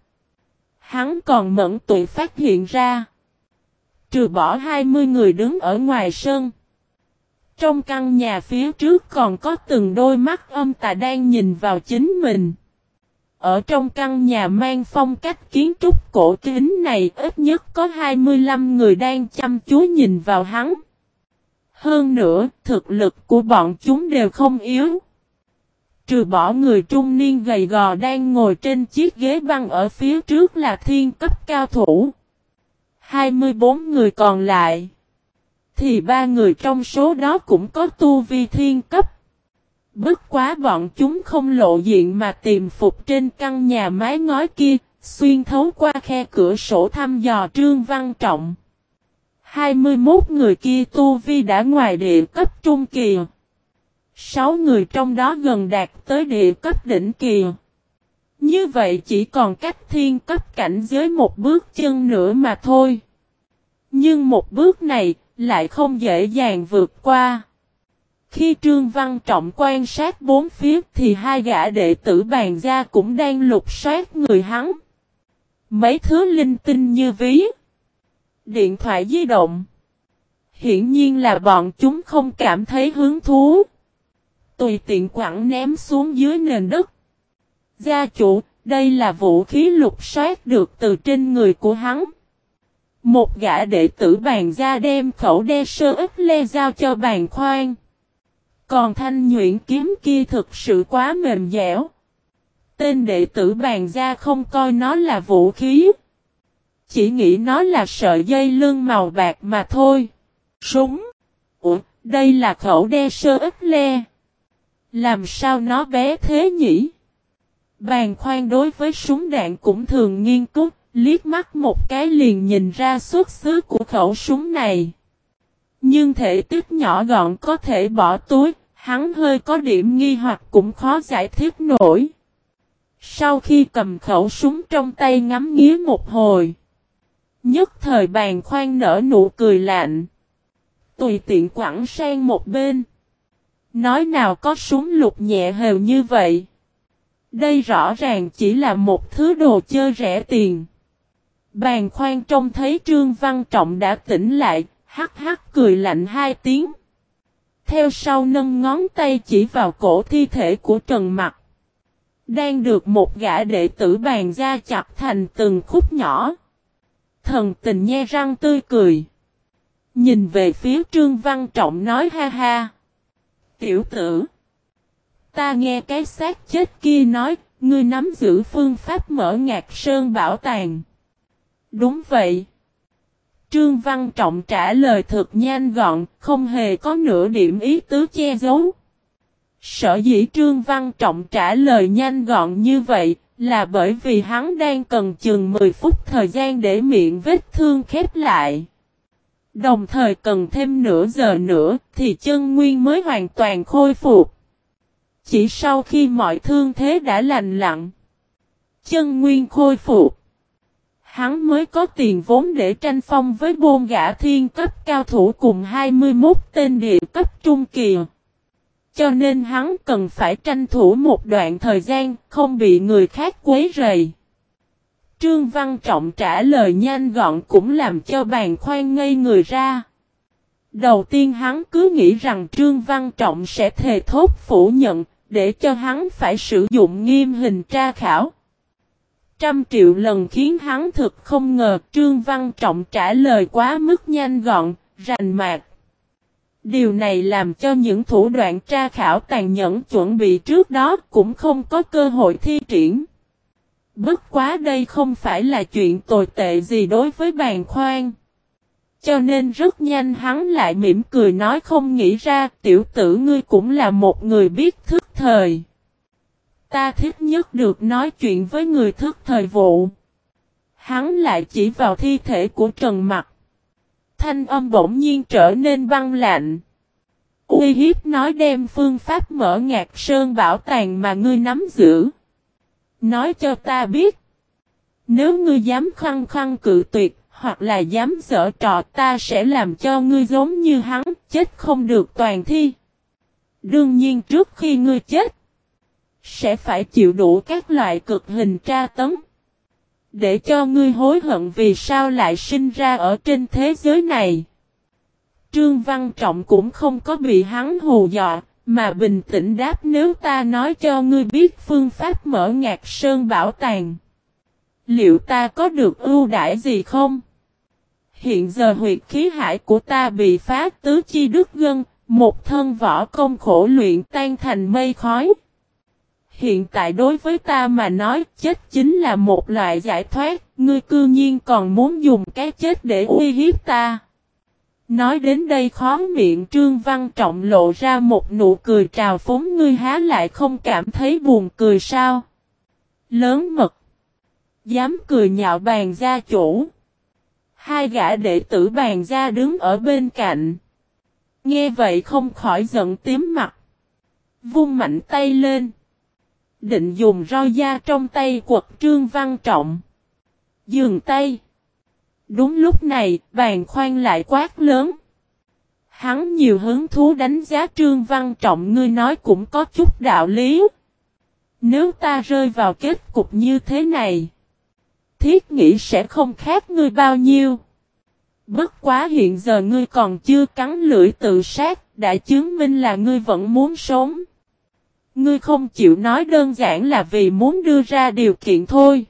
hắn còn mẫn tuệ phát hiện ra. Trừ bỏ hai mươi người đứng ở ngoài sân, trong căn nhà phía trước còn có từng đôi mắt âm tà đang nhìn vào chính mình. Ở trong căn nhà mang phong cách kiến trúc cổ kính này ít nhất có hai mươi lăm người đang chăm chú nhìn vào hắn. Hơn nữa, thực lực của bọn chúng đều không yếu. Trừ bỏ người trung niên gầy gò đang ngồi trên chiếc ghế băng ở phía trước là thiên cấp cao thủ. hai mươi bốn người còn lại, thì ba người trong số đó cũng có tu vi thiên cấp. Bất quá bọn chúng không lộ diện mà tìm phục trên căn nhà mái ngói kia, xuyên thấu qua khe cửa sổ thăm dò Trương Văn Trọng. hai mươi mốt người kia tu vi đã ngoài địa cấp trung kỳ. sáu người trong đó gần đạt tới địa cấp đỉnh kỳ. Như vậy chỉ còn cách thiên cấp cảnh giới một bước chân nữa mà thôi. Nhưng một bước này lại không dễ dàng vượt qua. Khi Trương Văn Trọng quan sát bốn phía thì hai gã đệ tử bàn gia cũng đang lục soát người hắn. Mấy thứ linh tinh như ví, điện thoại di động. Hiển nhiên là bọn chúng không cảm thấy hứng thú. Tùy tiện quẳng ném xuống dưới nền đất. Gia chủ, đây là vũ khí lục soát được từ trên người của hắn. Một gã đệ tử bàn gia đem khẩu đe sơ ít le giao cho bàn khoan. Còn thanh nhuyễn kiếm kia thực sự quá mềm dẻo. Tên đệ tử bàn gia không coi nó là vũ khí. Chỉ nghĩ nó là sợi dây lưng màu bạc mà thôi. Súng. Ủa, đây là khẩu đe sơ ít le. Làm sao nó bé thế nhỉ? Bàn khoan đối với súng đạn cũng thường nghiên cứu, liếc mắt một cái liền nhìn ra xuất xứ của khẩu súng này. Nhưng thể tích nhỏ gọn có thể bỏ túi, hắn hơi có điểm nghi hoặc cũng khó giải thích nổi. Sau khi cầm khẩu súng trong tay ngắm nghía một hồi, nhất thời bàn khoan nở nụ cười lạnh. Tùy tiện quẳng sang một bên. Nói nào có súng lục nhẹ hều như vậy. Đây rõ ràng chỉ là một thứ đồ chơi rẻ tiền. Bàn khoan trông thấy Trương Văn Trọng đã tỉnh lại, hắc hắc cười lạnh hai tiếng. Theo sau nâng ngón tay chỉ vào cổ thi thể của Trần Mặc. Đang được một gã đệ tử bàn gia chặt thành từng khúc nhỏ. Thần tình nhe răng tươi cười. Nhìn về phía Trương Văn Trọng nói ha ha. Tiểu tử, ta nghe cái xác chết kia nói, ngươi nắm giữ phương pháp mở Ngạc Sơn bảo tàng. Đúng vậy. Trương Văn Trọng trả lời thật nhanh gọn, không hề có nửa điểm ý tứ che giấu. Sở dĩ Trương Văn Trọng trả lời nhanh gọn như vậy, là bởi vì hắn đang cần chừng mười phút thời gian để miệng vết thương khép lại. Đồng thời cần thêm nửa giờ nữa thì chân nguyên mới hoàn toàn khôi phục. Chỉ sau khi mọi thương thế đã lành lặn, chân nguyên khôi phục, hắn mới có tiền vốn để tranh phong với bôn gã thiên cấp cao thủ cùng hai mươi mốt tên địa cấp trung kỳ. Cho nên hắn cần phải tranh thủ một đoạn thời gian, không bị người khác quấy rầy. Trương Văn Trọng trả lời nhanh gọn cũng làm cho bàn khoan ngây người ra. Đầu tiên hắn cứ nghĩ rằng Trương Văn Trọng sẽ thề thốt phủ nhận, để cho hắn phải sử dụng nghiêm hình tra khảo. Trăm triệu lần khiến hắn thực không ngờ Trương Văn Trọng trả lời quá mức nhanh gọn, rành mạch. Điều này làm cho những thủ đoạn tra khảo tàn nhẫn chuẩn bị trước đó cũng không có cơ hội thi triển. Bất quá đây không phải là chuyện tồi tệ gì đối với bàn khoan. Cho nên rất nhanh hắn lại mỉm cười nói không nghĩ ra tiểu tử ngươi cũng là một người biết thức thời. Ta thích nhất được nói chuyện với người thức thời vụ. Hắn lại chỉ vào thi thể của Trần Mặc. Thanh âm bỗng nhiên trở nên băng lạnh. Uy hiếp nói đem phương pháp mở Ngạc Sơn bảo tàng mà ngươi nắm giữ. Nói cho ta biết. Nếu ngươi dám khăng khăng cự tuyệt, hoặc là dám giở trò ta sẽ làm cho ngươi giống như hắn, chết không được toàn thi. Đương nhiên trước khi ngươi chết, sẽ phải chịu đủ các loại cực hình tra tấn. Để cho ngươi hối hận vì sao lại sinh ra ở trên thế giới này. Trương Văn Trọng cũng không có bị hắn hù dọa, mà bình tĩnh đáp nếu ta nói cho ngươi biết phương pháp mở Ngạc Sơn bảo tàng. Liệu ta có được ưu đãi gì không? Hiện giờ huyệt khí hải của ta bị phá tứ chi đứt gân, một thân võ công khổ luyện tan thành mây khói. Hiện tại đối với ta mà nói chết chính là một loại giải thoát, ngươi cư nhiên còn muốn dùng cái chết để uy hiếp ta. Nói đến đây khó miệng Trương Văn Trọng lộ ra một nụ cười trào phúng ngươi há lại không cảm thấy buồn cười sao? Lớn mật. Dám cười nhạo Bàn gia chủ. Hai gã đệ tử Bàn gia đứng ở bên cạnh. Nghe vậy không khỏi giận tím mặt. Vung mạnh tay lên. Định dùng roi da trong tay quật Trương Văn Trọng. Dừng tay. Đúng lúc này, Bàn Khoan lại quát lớn. Hắn nhiều hứng thú đánh giá Trương Văn Trọng ngươi nói cũng có chút đạo lý. Nếu ta rơi vào kết cục như thế này, thiết nghĩ sẽ không khác ngươi bao nhiêu. Bất quá hiện giờ ngươi còn chưa cắn lưỡi tự sát, đã chứng minh là ngươi vẫn muốn sống. Ngươi không chịu nói đơn giản là vì muốn đưa ra điều kiện thôi.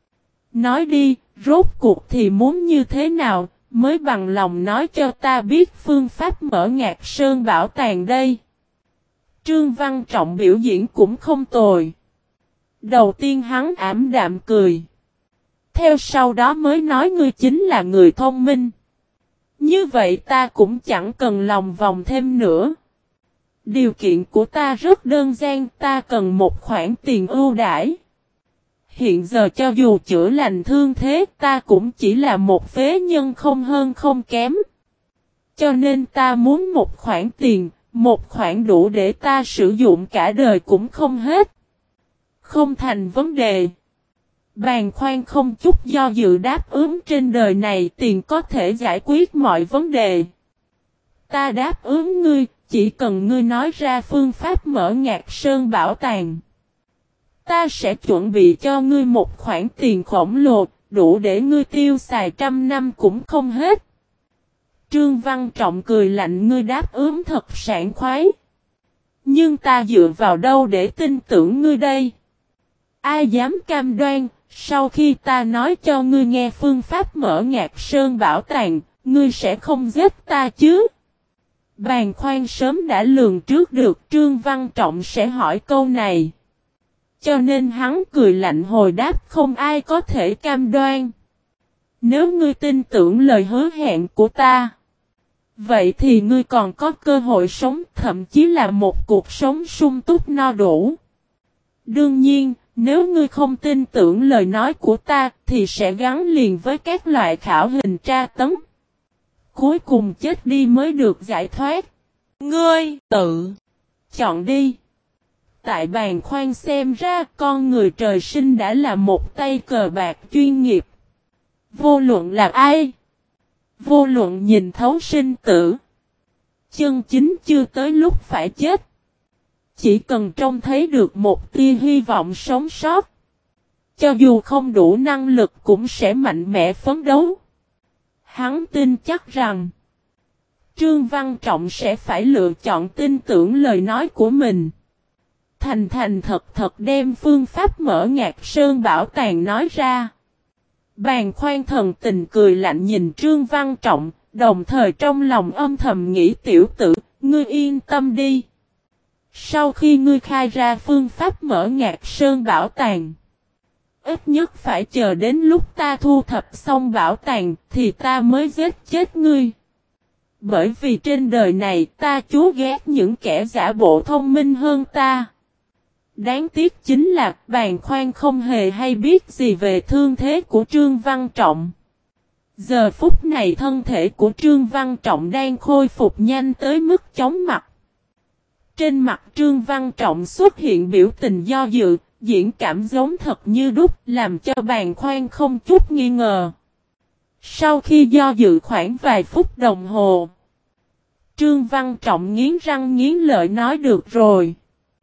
Nói đi, rốt cuộc thì muốn như thế nào, mới bằng lòng nói cho ta biết phương pháp mở Ngạc Sơn bảo tàng đây. Trương Văn Trọng biểu diễn cũng không tồi. Đầu tiên hắn ảm đạm cười. Theo sau đó mới nói ngươi chính là người thông minh. Như vậy ta cũng chẳng cần lòng vòng thêm nữa. Điều kiện của ta rất đơn giản, ta cần một khoản tiền ưu đãi. Hiện giờ cho dù chữa lành thương thế ta cũng chỉ là một phế nhân không hơn không kém. Cho nên ta muốn một khoản tiền, một khoản đủ để ta sử dụng cả đời cũng không hết. Không thành vấn đề. Bàn Khoan không chút do dự đáp ứng trên đời này tiền có thể giải quyết mọi vấn đề. Ta đáp ứng ngươi, chỉ cần ngươi nói ra phương pháp mở Ngạc Sơn bảo tàng. Ta sẽ chuẩn bị cho ngươi một khoản tiền khổng lồ, đủ để ngươi tiêu xài trăm năm cũng không hết. Trương Văn Trọng cười lạnh ngươi đáp ứng thật sảng khoái. Nhưng ta dựa vào đâu để tin tưởng ngươi đây? Ai dám cam đoan, sau khi ta nói cho ngươi nghe phương pháp mở Ngạc Sơn bảo tàng, ngươi sẽ không giết ta chứ? Bàn Khoan sớm đã lường trước được Trương Văn Trọng sẽ hỏi câu này. Cho nên hắn cười lạnh hồi đáp không ai có thể cam đoan. Nếu ngươi tin tưởng lời hứa hẹn của ta, vậy thì ngươi còn có cơ hội sống, thậm chí là một cuộc sống sung túc no đủ. Đương nhiên, nếu ngươi không tin tưởng lời nói của ta, thì sẽ gắn liền với các loại khảo hình tra tấn. Cuối cùng chết đi mới được giải thoát. Ngươi tự chọn đi. Tại Bàn Khoan xem ra con người trời sinh đã là một tay cờ bạc chuyên nghiệp. Vô luận là ai, vô luận nhìn thấu sinh tử, chân chính chưa tới lúc phải chết. Chỉ cần trông thấy được một tia hy vọng sống sót, cho dù không đủ năng lực cũng sẽ mạnh mẽ phấn đấu. Hắn tin chắc rằng Trương Văn Trọng sẽ phải lựa chọn tin tưởng lời nói của mình. Thành thành thật thật đem phương pháp mở Ngạc Sơn bảo tàng nói ra. Bàn Khoan thần tình cười lạnh nhìn Trương Văn Trọng, đồng thời trong lòng âm thầm nghĩ tiểu tử, ngươi yên tâm đi. Sau khi ngươi khai ra phương pháp mở Ngạc Sơn bảo tàng, ít nhất phải chờ đến lúc ta thu thập xong bảo tàng thì ta mới giết chết ngươi. Bởi vì trên đời này ta chúa ghét những kẻ giả bộ thông minh hơn ta. Đáng tiếc chính là Bàn Khoan không hề hay biết gì về thương thế của Trương Văn Trọng. Giờ phút này thân thể của Trương Văn Trọng đang khôi phục nhanh tới mức chóng mặt. Trên mặt Trương Văn Trọng xuất hiện biểu tình do dự, diễn cảm giống thật như đúc, làm cho Bàn Khoan không chút nghi ngờ. Sau khi do dự khoảng vài phút đồng hồ, Trương Văn Trọng nghiến răng nghiến lợi nói được rồi.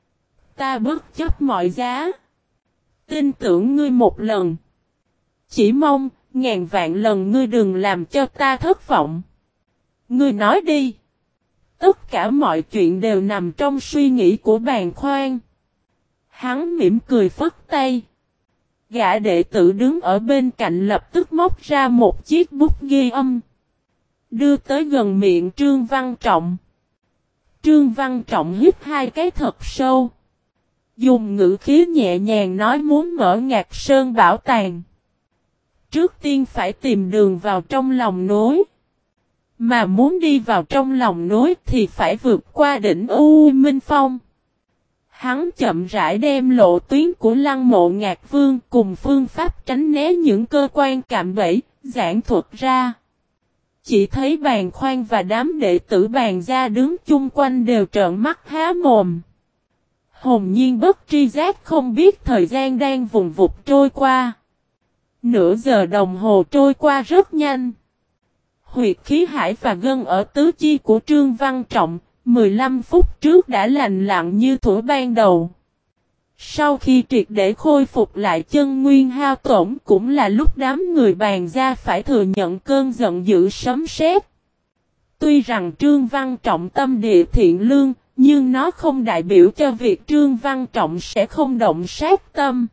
Ta bất chấp mọi giá. Tin tưởng ngươi một lần. Chỉ mong, ngàn vạn lần ngươi đừng làm cho ta thất vọng. Ngươi nói đi. Tất cả mọi chuyện đều nằm trong suy nghĩ của Bàn Khoan. Hắn mỉm cười phất tay. Gã đệ tử đứng ở bên cạnh lập tức móc ra một chiếc bút ghi âm. Đưa tới gần miệng Trương Văn Trọng. Trương Văn Trọng hít hai cái thật sâu. Dùng ngữ khí nhẹ nhàng nói muốn mở Ngạc Sơn bảo tàng. Trước tiên phải tìm đường vào trong lòng núi. Mà muốn đi vào trong lòng núi thì phải vượt qua đỉnh U Minh Phong. Hắn chậm rãi đem lộ tuyến của Lăng Mộ Ngạc Vương cùng phương pháp tránh né những cơ quan cạm bẫy, giảng thuật ra. Chỉ thấy Bàn Khoan và đám đệ tử Bàn gia đứng chung quanh đều trợn mắt há mồm. Hồn nhiên bất tri giác không biết thời gian đang vùng vụt trôi qua. Nửa giờ đồng hồ trôi qua rất nhanh. Huyệt khí hải và gân ở tứ chi của Trương Văn Trọng, mười lăm phút trước đã lành lặng như thuở ban đầu. Sau khi triệt để khôi phục lại chân nguyên hao tổn cũng là lúc đám người Bàn gia phải thừa nhận cơn giận dữ sấm sét. Tuy rằng Trương Văn Trọng tâm địa thiện lương, nhưng nó không đại biểu cho việc Trương Văn Trọng sẽ không động sát tâm.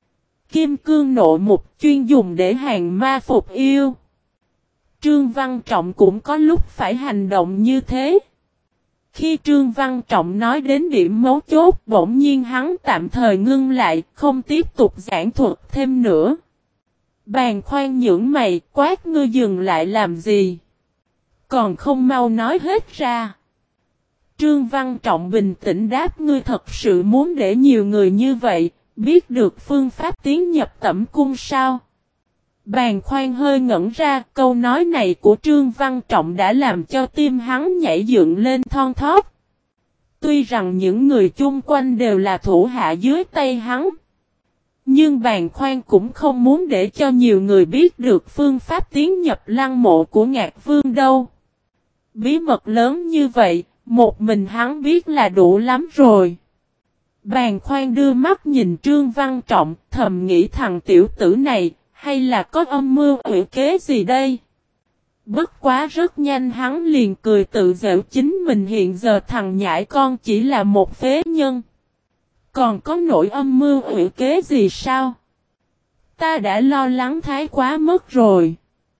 Kim cương nộ mục chuyên dùng để hàng ma phục yêu. Trương Văn Trọng cũng có lúc phải hành động như thế. Khi Trương Văn Trọng nói đến điểm mấu chốt, bỗng nhiên hắn tạm thời ngưng lại, không tiếp tục giảng thuật thêm nữa. Bàn Khoan nhướng mày, quát ngươi dừng lại làm gì? Còn không mau nói hết ra. Trương Văn Trọng bình tĩnh đáp ngươi thật sự muốn để nhiều người như vậy, biết được phương pháp tiến nhập Tẩm Cung sao? Bàn Khoan hơi ngẩn ra, câu nói này của Trương Văn Trọng đã làm cho tim hắn nhảy dựng lên thon thóp. Tuy rằng những người chung quanh đều là thủ hạ dưới tay hắn, nhưng Bàn Khoan cũng không muốn để cho nhiều người biết được phương pháp tiến nhập lăng mộ của Ngạc Vương đâu. Bí mật lớn như vậy, một mình hắn biết là đủ lắm rồi. Bàn Khoan đưa mắt nhìn Trương Văn Trọng, thầm nghĩ thằng tiểu tử này, hay là có âm mưu ủy kế gì đây? Bất quá rất nhanh hắn liền cười tự giễu chính mình hiện giờ thằng nhãi con chỉ là một phế nhân. Còn có nỗi âm mưu ủy kế gì sao? Ta đã lo lắng thái quá mất rồi.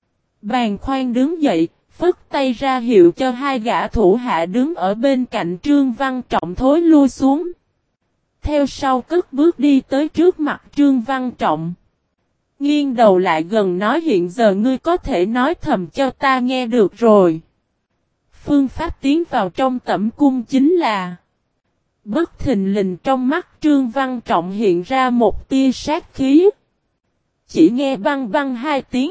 Bàn Khoan đứng dậy, phất tay ra hiệu cho hai gã thủ hạ đứng ở bên cạnh Trương Văn Trọng thối lui xuống. Theo sau cất bước đi tới trước mặt Trương Văn Trọng. Nghiêng đầu lại gần nói hiện giờ ngươi có thể nói thầm cho ta nghe được rồi. Phương pháp tiến vào trong Tẩm Cung chính là. Bất thình lình trong mắt Trương Văn Trọng hiện ra một tia sát khí. Chỉ nghe băng băng hai tiếng.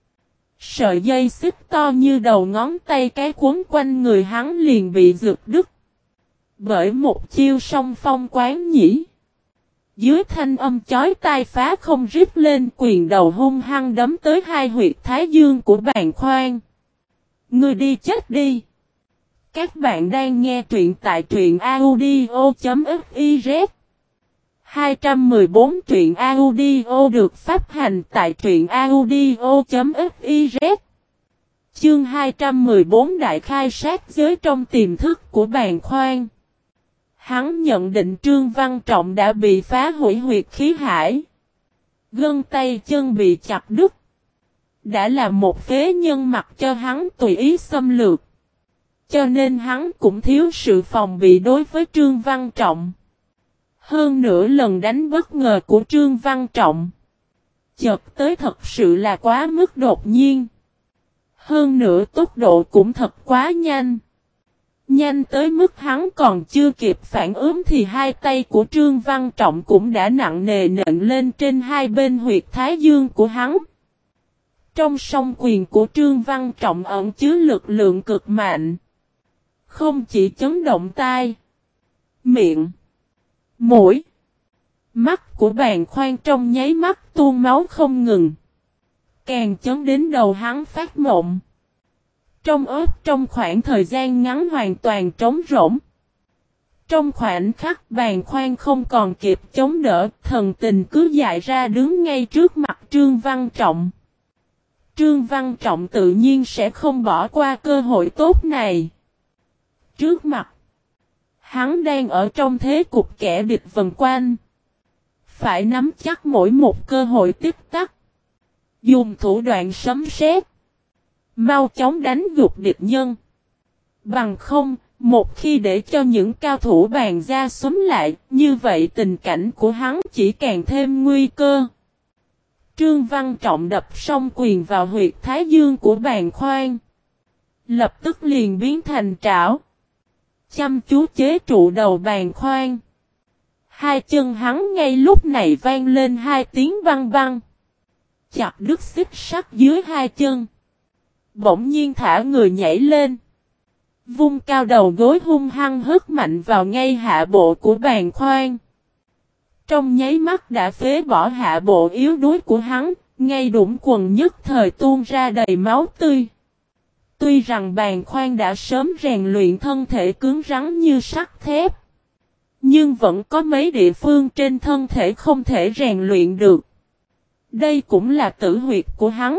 Sợi dây xích to như đầu ngón tay cái quấn quanh người hắn liền bị giật đứt. Bởi một chiêu song phong quán nhĩ. Dưới thanh âm chói tai phá không rít lên quyền đầu hung hăng đấm tới hai huyệt thái dương của Bàn Khoan. Ngươi đi chết đi. Các bạn đang nghe truyện tại truyện audio.fiz. hai trăm mười bốn truyện audio được phát hành tại truyện audio.fiz. Chương hai trăm mười bốn Đại khai sát giới trong tiềm thức của Bàn Khoan. Hắn nhận định Trương Văn Trọng đã bị phá hủy huyệt khí hải. Gân tay chân bị chặt đứt. Đã là một phế nhân mặc cho hắn tùy ý xâm lược. Cho nên hắn cũng thiếu sự phòng bị đối với Trương Văn Trọng. Hơn nữa lần đánh bất ngờ của Trương Văn Trọng. Chợt tới thật sự là quá mức đột nhiên. Hơn nữa tốc độ cũng thật quá nhanh. Nhanh tới mức hắn còn chưa kịp phản ứng thì hai tay của Trương Văn Trọng cũng đã nặng nề nện lên trên hai bên huyệt thái dương của hắn. Trong song quyền của Trương Văn Trọng ẩn chứa lực lượng cực mạnh. Không chỉ chấn động tai, miệng, mũi, mắt của Bàn Khoan trong nháy mắt tuôn máu không ngừng. càng chấn đến đầu hắn phát mộng. Trong ớt trong khoảng thời gian ngắn hoàn toàn trống rỗng. Trong khoảnh khắc Bàng Khoan không còn kịp chống đỡ, thần tình cứ dại ra đứng ngay trước mặt Trương Văn Trọng. Trương Văn Trọng tự nhiên sẽ không bỏ qua cơ hội tốt này. Trước mặt, hắn đang ở trong thế cục kẻ địch vần quanh. Phải nắm chắc mỗi một cơ hội tiếp tắc. Dùng thủ đoạn sấm sét, mau chóng đánh gục địch nhân. Bằng không, một khi để cho những cao thủ Bàng gia xúm lại, như vậy tình cảnh của hắn chỉ càng thêm nguy cơ. Trương Văn Trọng đập song quyền vào huyệt thái dương của Bàng Khoan. Lập tức liền biến thành trảo. Chăm chú chế trụ đầu Bàng Khoan. Hai chân hắn ngay lúc này vang lên hai tiếng vang vang. Chặt đứt xích sắt dưới hai chân. Bỗng nhiên thả người nhảy lên. Vung cao đầu gối hung hăng hất mạnh vào ngay hạ bộ của Bàng Khoan. Trong nháy mắt đã phế bỏ hạ bộ yếu đuối của hắn, ngay đũng quần nhất thời tuôn ra đầy máu tươi. Tuy rằng Bàng Khoan đã sớm rèn luyện thân thể cứng rắn như sắt thép, nhưng vẫn có mấy địa phương trên thân thể không thể rèn luyện được. Đây cũng là tử huyệt của hắn.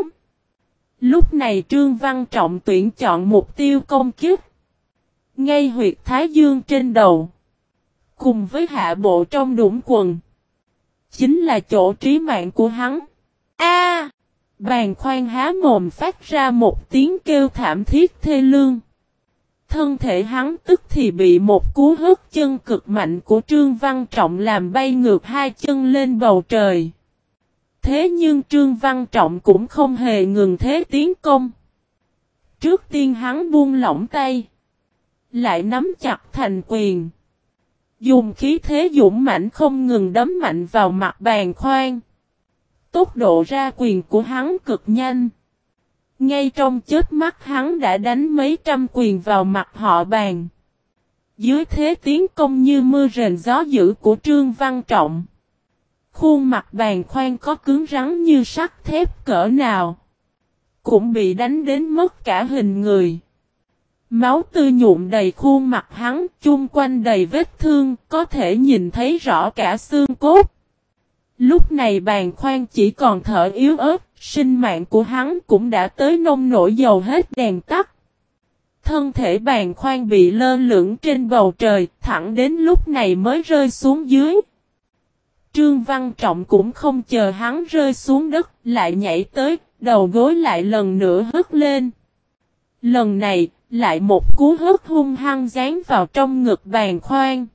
Lúc này Trương Văn Trọng tuyển chọn mục tiêu công kích. Ngay huyệt thái dương trên đầu. Cùng với hạ bộ trong đũng quần. Chính là chỗ trí mạng của hắn. A! Bàng Khoan há mồm phát ra một tiếng kêu thảm thiết thê lương. Thân thể hắn tức thì bị một cú hất chân cực mạnh của Trương Văn Trọng làm bay ngược hai chân lên bầu trời. Thế nhưng Trương Văn Trọng cũng không hề ngừng thế tiến công. Trước tiên hắn buông lỏng tay. Lại nắm chặt thành quyền. Dùng khí thế dũng mãnh không ngừng đấm mạnh vào mặt Bàng Khoan. Tốc độ ra quyền của hắn cực nhanh. Ngay trong chớp mắt hắn đã đánh mấy trăm quyền vào mặt họ Bàng. Dưới thế tiến công như mưa rền gió dữ của Trương Văn Trọng. Khuôn mặt Bàng Khoan có cứng rắn như sắt thép cỡ nào. Cũng bị đánh đến mất cả hình người. Máu tươi nhuộm đầy khuôn mặt hắn, chung quanh đầy vết thương, có thể nhìn thấy rõ cả xương cốt. Lúc này Bàng Khoan chỉ còn thở yếu ớt, sinh mạng của hắn cũng đã tới nông nổi dầu hết đèn tắt. Thân thể Bàng Khoan bị lơ lửng trên bầu trời, thẳng đến lúc này mới rơi xuống dưới. Trương Văn Trọng cũng không chờ hắn rơi xuống đất, lại nhảy tới, đầu gối lại lần nữa hất lên. Lần này, lại một cú hất hung hăng dán vào trong ngực Bàng Khoan.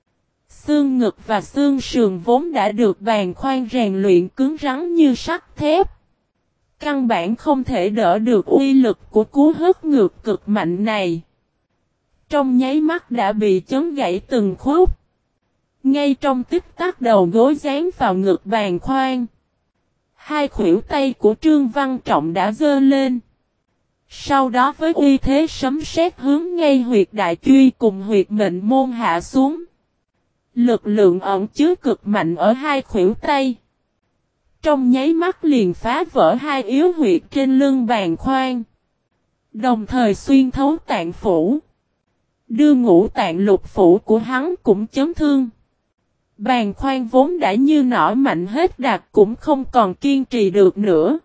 Xương ngực và xương sườn vốn đã được Bàng Khoan rèn luyện cứng rắn như sắt thép. Căn bản không thể đỡ được uy lực của cú hất ngược cực mạnh này. Trong nháy mắt đã bị chấn gãy từng khúc. Ngay trong tích tắc đầu gối dán vào ngực Bàng Khoan. Hai khuỷu tay của Trương Văn Trọng đã giơ lên. Sau đó với uy thế sấm sét hướng ngay huyệt đại truy cùng huyệt mệnh môn hạ xuống. Lực lượng ẩn chứa cực mạnh ở hai khuỷu tay. Trong nháy mắt liền phá vỡ hai yếu huyệt trên lưng Bàng Khoan. Đồng thời xuyên thấu tạng phủ. Đưa ngũ tạng lục phủ của hắn cũng chấn thương. Bàng Khoan vốn đã như nỏ mạnh hết đạc cũng không còn kiên trì được nữa.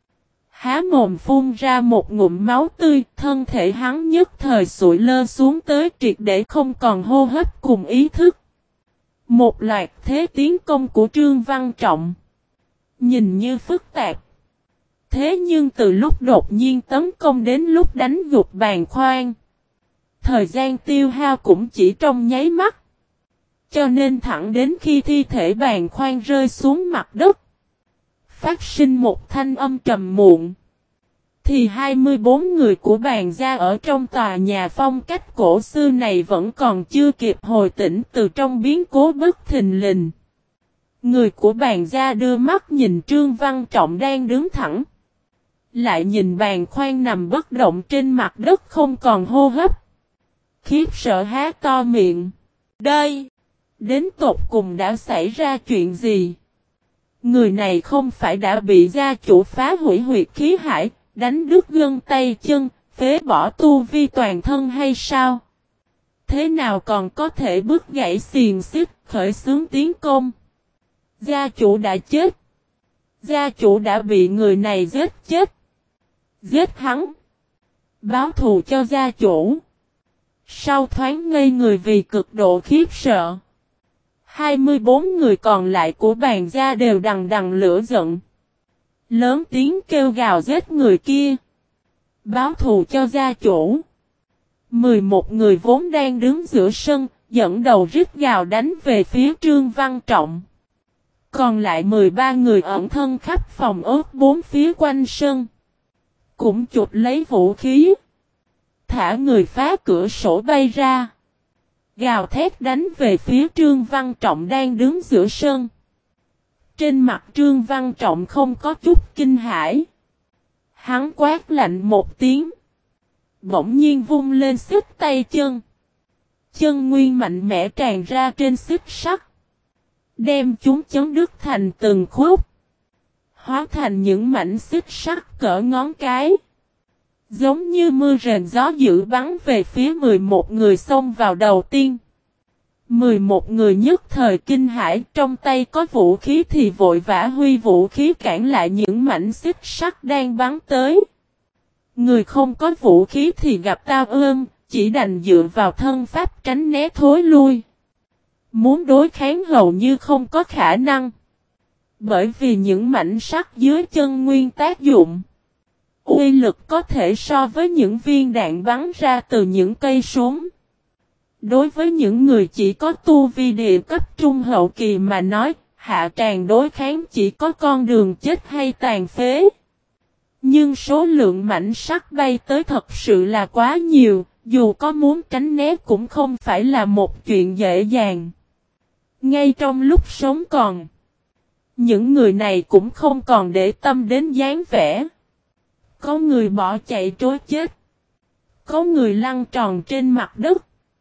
Há mồm phun ra một ngụm máu tươi, thân thể hắn nhất thời sụi lơ xuống tới triệt để không còn hô hấp cùng ý thức. Một loạt thế tiến công của Trương Văn Trọng. Nhìn như phức tạp. Thế nhưng từ lúc đột nhiên tấn công đến lúc đánh gục Bàng Khoan. Thời gian tiêu hao cũng chỉ trong nháy mắt. Cho nên thẳng đến khi thi thể Bàng Khoan rơi xuống mặt đất. Phát sinh một thanh âm trầm muộn. Thì hai mươi bốn người của Bàng gia ở trong tòa nhà phong cách cổ xưa này vẫn còn chưa kịp hồi tỉnh từ trong biến cố bất thình lình. Người của Bàng gia đưa mắt nhìn Trương Văn Trọng đang đứng thẳng. Lại nhìn Bàng Khoan nằm bất động trên mặt đất không còn hô hấp. Khiếp sợ há to miệng. Đây! Đến tột cùng đã xảy ra chuyện gì? Người này không phải đã bị gia chủ phá hủy huyệt khí hải, đánh đứt gân tay chân, phế bỏ tu vi toàn thân hay sao? Thế nào còn có thể bứt gãy xiềng xích, khởi xướng tiến công? Gia chủ đã chết. Gia chủ đã bị người này giết chết. Giết hắn. Báo thù cho gia chủ. Sau thoáng ngây người vì cực độ khiếp sợ. hai mươi bốn người còn lại của bàn gia đều đằng đằng lửa giận. Lớn tiếng kêu gào giết người kia. Báo thù cho gia chủ. mười một người vốn đang đứng giữa sân, dẫn đầu rít gào đánh về phía Trương Văn Trọng. Còn lại mười ba người ẩn thân khắp phòng ốt bốn phía quanh sân. Cũng chụp lấy vũ khí. Thả người phá cửa sổ bay ra. Gào thét đánh về phía Trương Văn Trọng đang đứng giữa sân. Trên mặt Trương Văn Trọng không có chút kinh hãi. Hắn quát lạnh một tiếng. Bỗng nhiên vung lên xích tay chân. Chân nguyên mạnh mẽ tràn ra trên xích sắt. Đem chúng chấn đứt thành từng khúc. Hóa thành những mảnh xích sắt cỡ ngón cái. Giống như mưa rền gió dữ bắn về phía mười một người xông vào đầu tiên. mười một người nhất thời kinh hãi, trong tay có vũ khí thì vội vã huy vũ khí cản lại những mảnh xích sắt đang bắn tới. Người không có vũ khí thì gặp tao ương, chỉ đành dựa vào thân pháp tránh né thối lui. Muốn đối kháng hầu như không có khả năng. Bởi vì những mảnh sắt dưới chân nguyên tác dụng. Uy lực có thể so với những viên đạn bắn ra từ những cây súng. Đối với những người chỉ có tu vi địa cấp trung hậu kỳ mà nói, hạ tràng đối kháng chỉ có con đường chết hay tàn phế. Nhưng số lượng mảnh sắt bay tới thật sự là quá nhiều, dù có muốn tránh né cũng không phải là một chuyện dễ dàng. Ngay trong lúc sống còn, những người này cũng không còn để tâm đến dáng vẻ. Có người bỏ chạy trối chết. Có người lăn tròn trên mặt đất.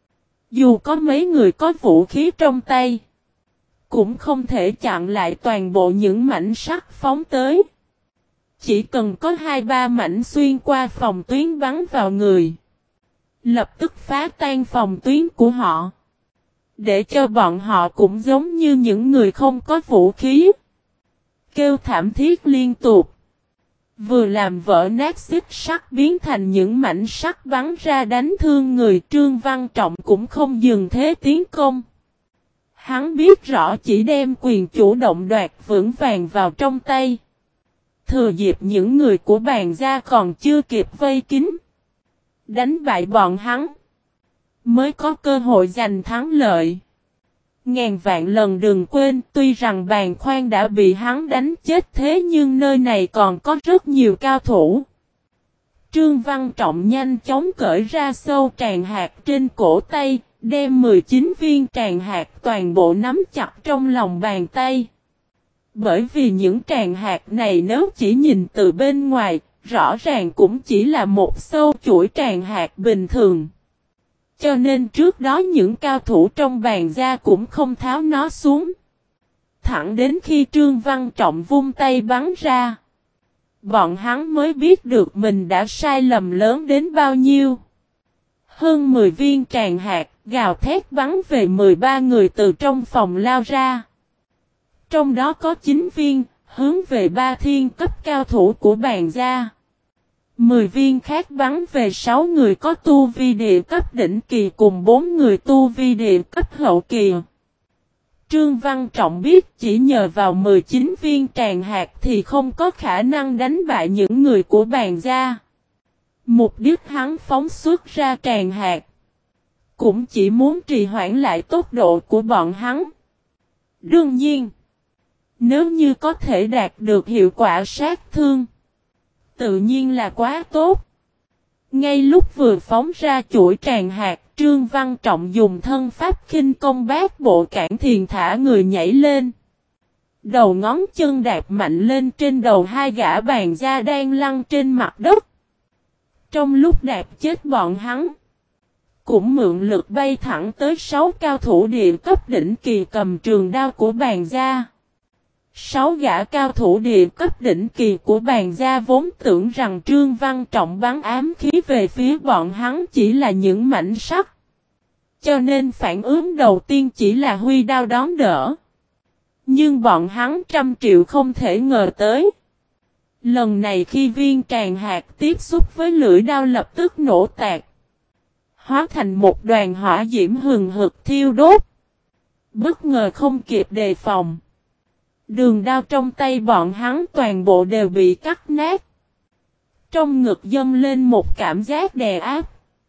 Dù có mấy người có vũ khí trong tay, cũng không thể chặn lại toàn bộ những mảnh sắt phóng tới. Chỉ cần có hai ba mảnh xuyên qua phòng tuyến bắn vào người, lập tức phá tan phòng tuyến của họ. Để cho bọn họ cũng giống như những người không có vũ khí. Kêu thảm thiết liên tục. Vừa làm vỡ nát xích sắt biến thành những mảnh sắt bắn ra đánh thương người, Trương Văn Trọng cũng không dừng thế tiến công. Hắn biết rõ chỉ đem quyền chủ động đoạt vững vàng vào trong tay. Thừa dịp những người của bàn gia còn chưa kịp vây kín. Đánh bại bọn hắn. Mới có cơ hội giành thắng lợi. Ngàn vạn lần đừng quên, tuy rằng bàn khoan đã bị hắn đánh chết thế nhưng nơi này còn có rất nhiều cao thủ. Trương Văn Trọng nhanh chóng cởi ra sâu tràng hạt trên cổ tay, đem mười chín viên tràng hạt toàn bộ nắm chặt trong lòng bàn tay. Bởi vì những tràng hạt này nếu chỉ nhìn từ bên ngoài, rõ ràng cũng chỉ là một sâu chuỗi tràng hạt bình thường. Cho nên trước đó những cao thủ trong bàn gia cũng không tháo nó xuống. Thẳng đến khi Trương Văn Trọng vung tay bắn ra, bọn hắn mới biết được mình đã sai lầm lớn đến bao nhiêu. Hơn mười viên tràng hạt gào thét bắn về mười ba người từ trong phòng lao ra. Trong đó có chín viên hướng về ba thiên cấp cao thủ của bàn gia. mười viên khác bắn về sáu người có tu vi địa cấp đỉnh kỳ cùng bốn người tu vi địa cấp hậu kỳ. Trương Văn Trọng biết chỉ nhờ vào mười chín viên tràng hạt thì không có khả năng đánh bại những người của bàn gia. Mục đích hắn phóng xuất ra tràng hạt cũng chỉ muốn trì hoãn lại tốc độ của bọn hắn. Đương nhiên, nếu như có thể đạt được hiệu quả sát thương, tự nhiên là quá tốt. Ngay lúc vừa phóng ra chuỗi tràng hạt, Trương Văn Trọng dùng thân pháp khinh công bát bộ cản thiền thả người nhảy lên. Đầu ngón chân đạp mạnh lên trên đầu hai gã bàn gia đang lăn trên mặt đất. Trong lúc đạp chết bọn hắn, cũng mượn lực bay thẳng tới sáu cao thủ địa cấp đỉnh kỳ cầm trường đao của bàn gia. Sáu gã cao thủ địa cấp đỉnh kỳ của bàn gia vốn tưởng rằng Trương Văn Trọng bắn ám khí về phía bọn hắn chỉ là những mảnh sắt. Cho nên phản ứng đầu tiên chỉ là huy đao đón đỡ. Nhưng bọn hắn trăm triệu không thể ngờ tới. Lần này khi viên tràng hạt tiếp xúc với lưỡi đao lập tức nổ tạc. Hóa thành một đoàn hỏa diễm hừng hực thiêu đốt. Bất ngờ không kịp đề phòng. Đường đao trong tay bọn hắn toàn bộ đều bị cắt nát. Trong ngực dâng lên một cảm giác đè áp.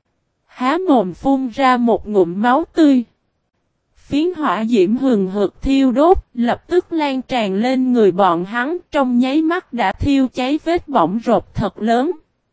Há mồm phun ra một ngụm máu tươi. Phiến hỏa diễm hừng hực thiêu đốt, lập tức lan tràn lên người bọn hắn, trong nháy mắt đã thiêu cháy vết bỏng rột thật lớn.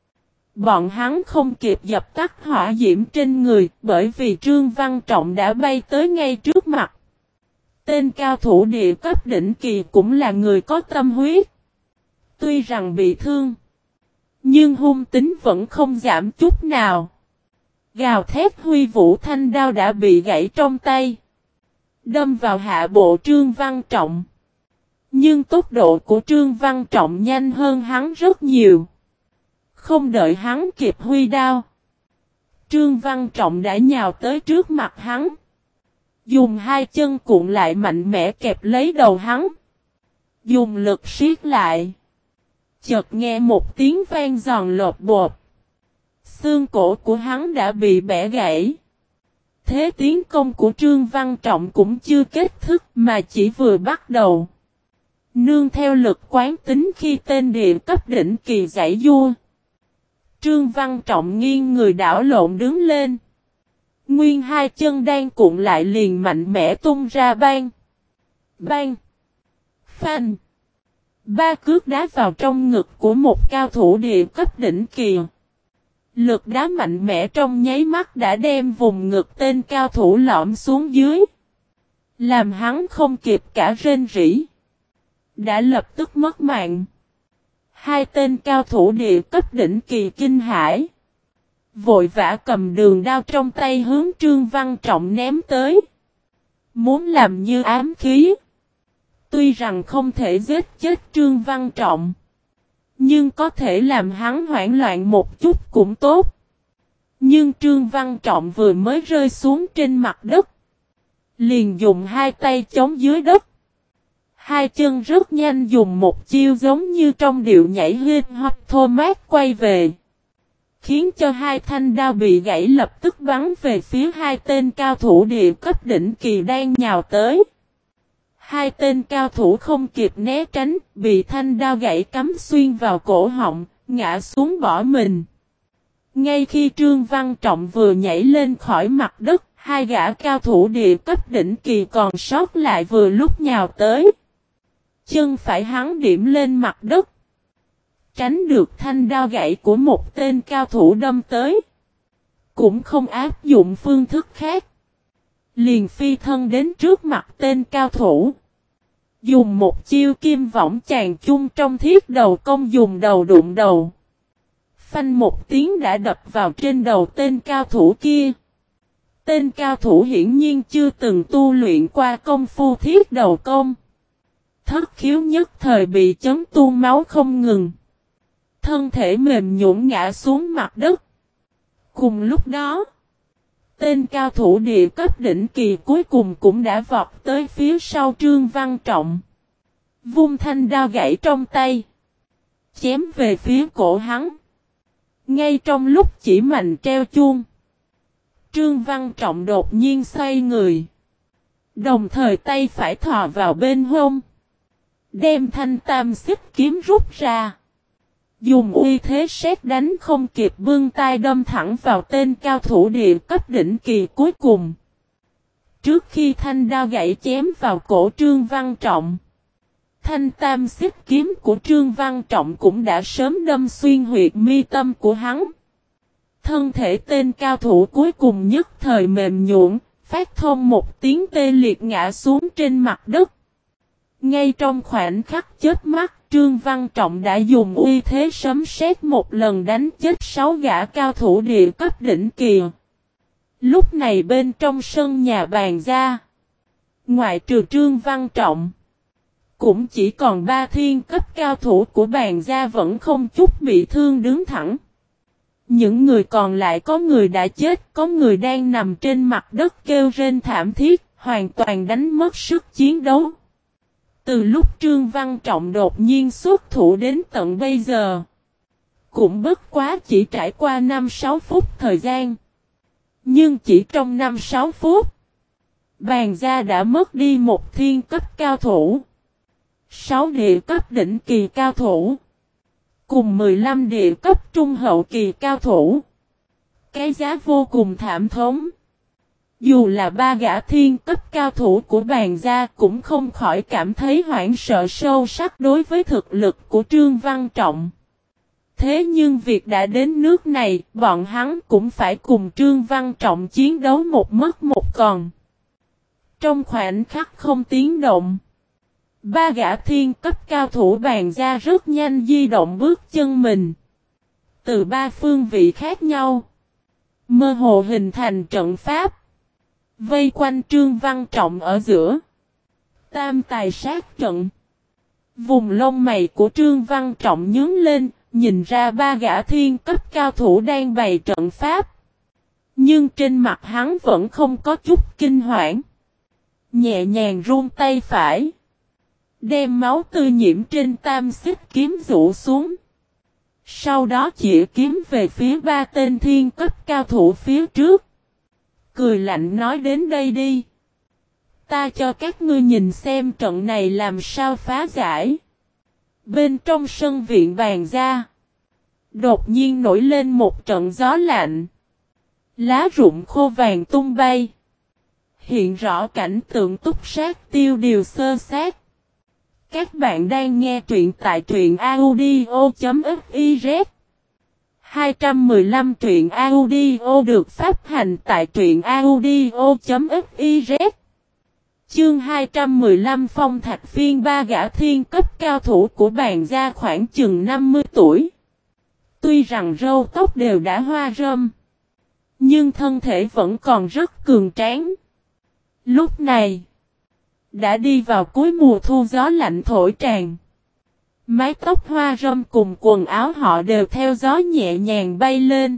Bọn hắn không kịp dập tắt hỏa diễm trên người, bởi vì Trương Văn Trọng đã bay tới ngay trước mặt. Tên cao thủ địa cấp đỉnh kỳ cũng là người có tâm huyết. Tuy rằng bị thương, nhưng hung tính vẫn không giảm chút nào. Gào thét huy vũ thanh đao đã bị gãy trong tay. Đâm vào hạ bộ Trương Văn Trọng. Nhưng tốc độ của Trương Văn Trọng nhanh hơn hắn rất nhiều. Không đợi hắn kịp huy đao. Trương Văn Trọng đã nhào tới trước mặt hắn. Dùng hai chân cuộn lại mạnh mẽ kẹp lấy đầu hắn. Dùng lực siết lại. Chợt nghe một tiếng vang giòn lột bột. Xương cổ của hắn đã bị bẻ gãy. Thế tiến công của Trương Văn Trọng cũng chưa kết thúc mà chỉ vừa bắt đầu. Nương theo lực quán tính khi tên địa cấp đỉnh kỳ giải vua. Trương Văn Trọng nghiêng người đảo lộn đứng lên. Nguyên hai chân đang cuộn lại liền mạnh mẽ tung ra bang. Bang. Phanh. Ba cước đá vào trong ngực của một cao thủ địa cấp đỉnh kỳ. Lực đá mạnh mẽ trong nháy mắt đã đem vùng ngực tên cao thủ lõm xuống dưới. Làm hắn không kịp cả rên rỉ. Đã lập tức mất mạng. Hai tên cao thủ địa cấp đỉnh kỳ kinh hãi. Vội vã cầm đường đao trong tay hướng Trương Văn Trọng ném tới. Muốn làm như ám khí. Tuy rằng không thể giết chết Trương Văn Trọng. Nhưng có thể làm hắn hoảng loạn một chút cũng tốt. Nhưng Trương Văn Trọng vừa mới rơi xuống trên mặt đất. Liền dùng hai tay chống dưới đất. Hai chân rất nhanh dùng một chiêu giống như trong điệu nhảy hip hop thô mát quay về. Khiến cho hai thanh đao bị gãy lập tức bắn về phía hai tên cao thủ địa cấp đỉnh kỳ đang nhào tới. Hai tên cao thủ không kịp né tránh, bị thanh đao gãy cắm xuyên vào cổ họng, ngã xuống bỏ mình. Ngay khi Trương Văn Trọng vừa nhảy lên khỏi mặt đất, hai gã cao thủ địa cấp đỉnh kỳ còn sót lại vừa lúc nhào tới. Chân phải hắn điểm lên mặt đất. Tránh được thanh đao gãy của một tên cao thủ đâm tới. Cũng không áp dụng phương thức khác. Liền phi thân đến trước mặt tên cao thủ. Dùng một chiêu kim võng chàng chung trong thiết đầu công dùng đầu đụng đầu. Phanh một tiếng đã đập vào trên đầu tên cao thủ kia. Tên cao thủ hiển nhiên chưa từng tu luyện qua công phu thiết đầu công. Thất khiếu nhất thời bị chấn tuôn máu không ngừng. Thân thể mềm nhũn ngã xuống mặt đất. Cùng lúc đó, tên cao thủ địa cấp đỉnh kỳ cuối cùng cũng đã vọt tới phía sau Trương Văn Trọng. Vung thanh đao gãy trong tay. Chém về phía cổ hắn. Ngay trong lúc chỉ mạnh treo chuông. Trương Văn Trọng đột nhiên xoay người. Đồng thời tay phải thò vào bên hông. Đem thanh tam xích kiếm rút ra. Dùng uy thế sét đánh không kịp bưng tay đâm thẳng vào tên cao thủ địa cấp đỉnh kỳ cuối cùng. Trước khi thanh đao gãy chém vào cổ Trương Văn Trọng. Thanh tam xích kiếm của Trương Văn Trọng cũng đã sớm đâm xuyên huyệt mi tâm của hắn. Thân thể tên cao thủ cuối cùng nhất thời mềm nhũn, phát thông một tiếng tê liệt ngã xuống trên mặt đất. Ngay trong khoảnh khắc chớp mắt, Trương Văn Trọng đã dùng uy thế sấm sét một lần đánh chết sáu gã cao thủ địa cấp đỉnh kỳ. Lúc này bên trong sân nhà bàn gia, ngoại trừ Trương Văn Trọng, Cũng chỉ còn ba thiên cấp cao thủ của bàn gia vẫn không chút bị thương đứng thẳng. Những người còn lại có người đã chết, có người đang nằm trên mặt đất kêu rên thảm thiết, hoàn toàn đánh mất sức chiến đấu. Từ lúc Trương Văn Trọng đột nhiên xuất thủ đến tận bây giờ, cũng bất quá chỉ trải qua năm sáu phút thời gian. Nhưng chỉ trong năm sáu phút, bàn gia đã mất đi một thiên cấp cao thủ, sáu địa cấp đỉnh kỳ cao thủ, cùng mười lăm địa cấp trung hậu kỳ cao thủ. Cái giá vô cùng thảm thống. Dù là ba gã thiên cấp cao thủ của bàn gia cũng không khỏi cảm thấy hoảng sợ sâu sắc đối với thực lực của Trương Văn Trọng. Thế nhưng việc đã đến nước này, bọn hắn cũng phải cùng Trương Văn Trọng chiến đấu một mất một còn. Trong khoảnh khắc không tiếng động, ba gã thiên cấp cao thủ bàn gia rất nhanh di động bước chân mình. Từ ba phương vị khác nhau, mơ hồ hình thành trận pháp, vây quanh Trương Văn Trọng ở giữa. Tam tài sát trận. Vùng lông mày của Trương Văn Trọng nhướng lên, nhìn ra ba gã thiên cấp cao thủ đang bày trận pháp. Nhưng trên mặt hắn vẫn không có chút kinh hoảng. Nhẹ nhàng run tay phải, đem máu tươi nhiễm trên tam xích kiếm rũ xuống. Sau đó chỉ kiếm về phía ba tên thiên cấp cao thủ phía trước. Cười lạnh nói đến đây đi. Ta cho các ngươi nhìn xem trận này làm sao phá giải. Bên trong sân viện bàn gia, đột nhiên nổi lên một trận gió lạnh. Lá rụng khô vàng tung bay. Hiện rõ cảnh tượng túc sát tiêu điều sơ sát. Các bạn đang nghe truyện tại truyện audio.fiz. hai trăm mười lăm truyện audio được phát hành tại truyện audio.fiz. Chương hai trăm mười lăm Phong Thạch Phiên. Ba gã thiên cấp cao thủ của bàn gia khoảng chừng năm mươi tuổi. Tuy rằng râu tóc đều đã hoa râm, nhưng thân thể vẫn còn rất cường tráng. Lúc này, đã đi vào cuối mùa thu gió lạnh thổi tràn. Mái tóc hoa râm cùng quần áo họ đều theo gió nhẹ nhàng bay lên.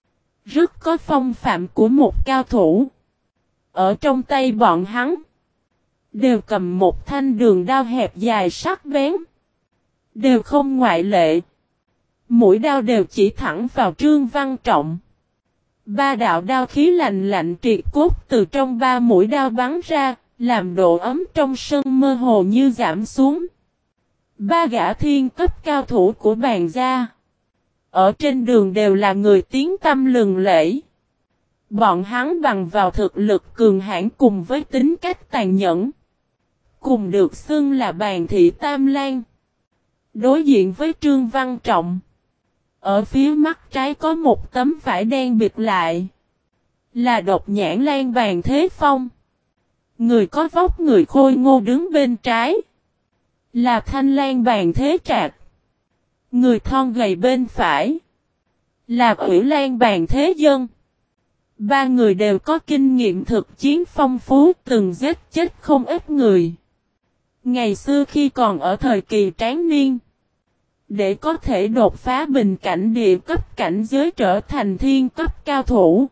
Rất có phong phạm của một cao thủ. Ở trong tay bọn hắn, đều cầm một thanh đường đao hẹp dài sắc bén. Đều không ngoại lệ. Mũi đao đều chỉ thẳng vào Trương Văn Trọng. Ba đạo đao khí lạnh lạnh triệt cốt từ trong ba mũi đao bắn ra, làm độ ấm trong sân mơ hồ như giảm xuống. Ba gã thiên cấp cao thủ của bàn gia, ở trên đường đều là người tiếng tăm lừng lẫy. Bọn hắn bằng vào thực lực cường hãn cùng với tính cách tàn nhẫn, cùng được xưng là bàn thị Tam Lan. Đối diện với Trương Văn Trọng, ở phía mắt trái có một tấm vải đen bịt lại, là Độc Nhãn Lan Bàn Thế Phong. Người có vóc người khôi ngô đứng bên trái, là Thanh Lan Bàn Thế Trạc. Người thon gầy bên phải, là Ủy Lan Bàn Thế Dân. Ba người đều có kinh nghiệm thực chiến phong phú, từng giết chết không ít người. Ngày xưa khi còn ở thời kỳ tráng niên, để có thể đột phá bình cảnh địa cấp cảnh giới trở thành thiên cấp cao thủ,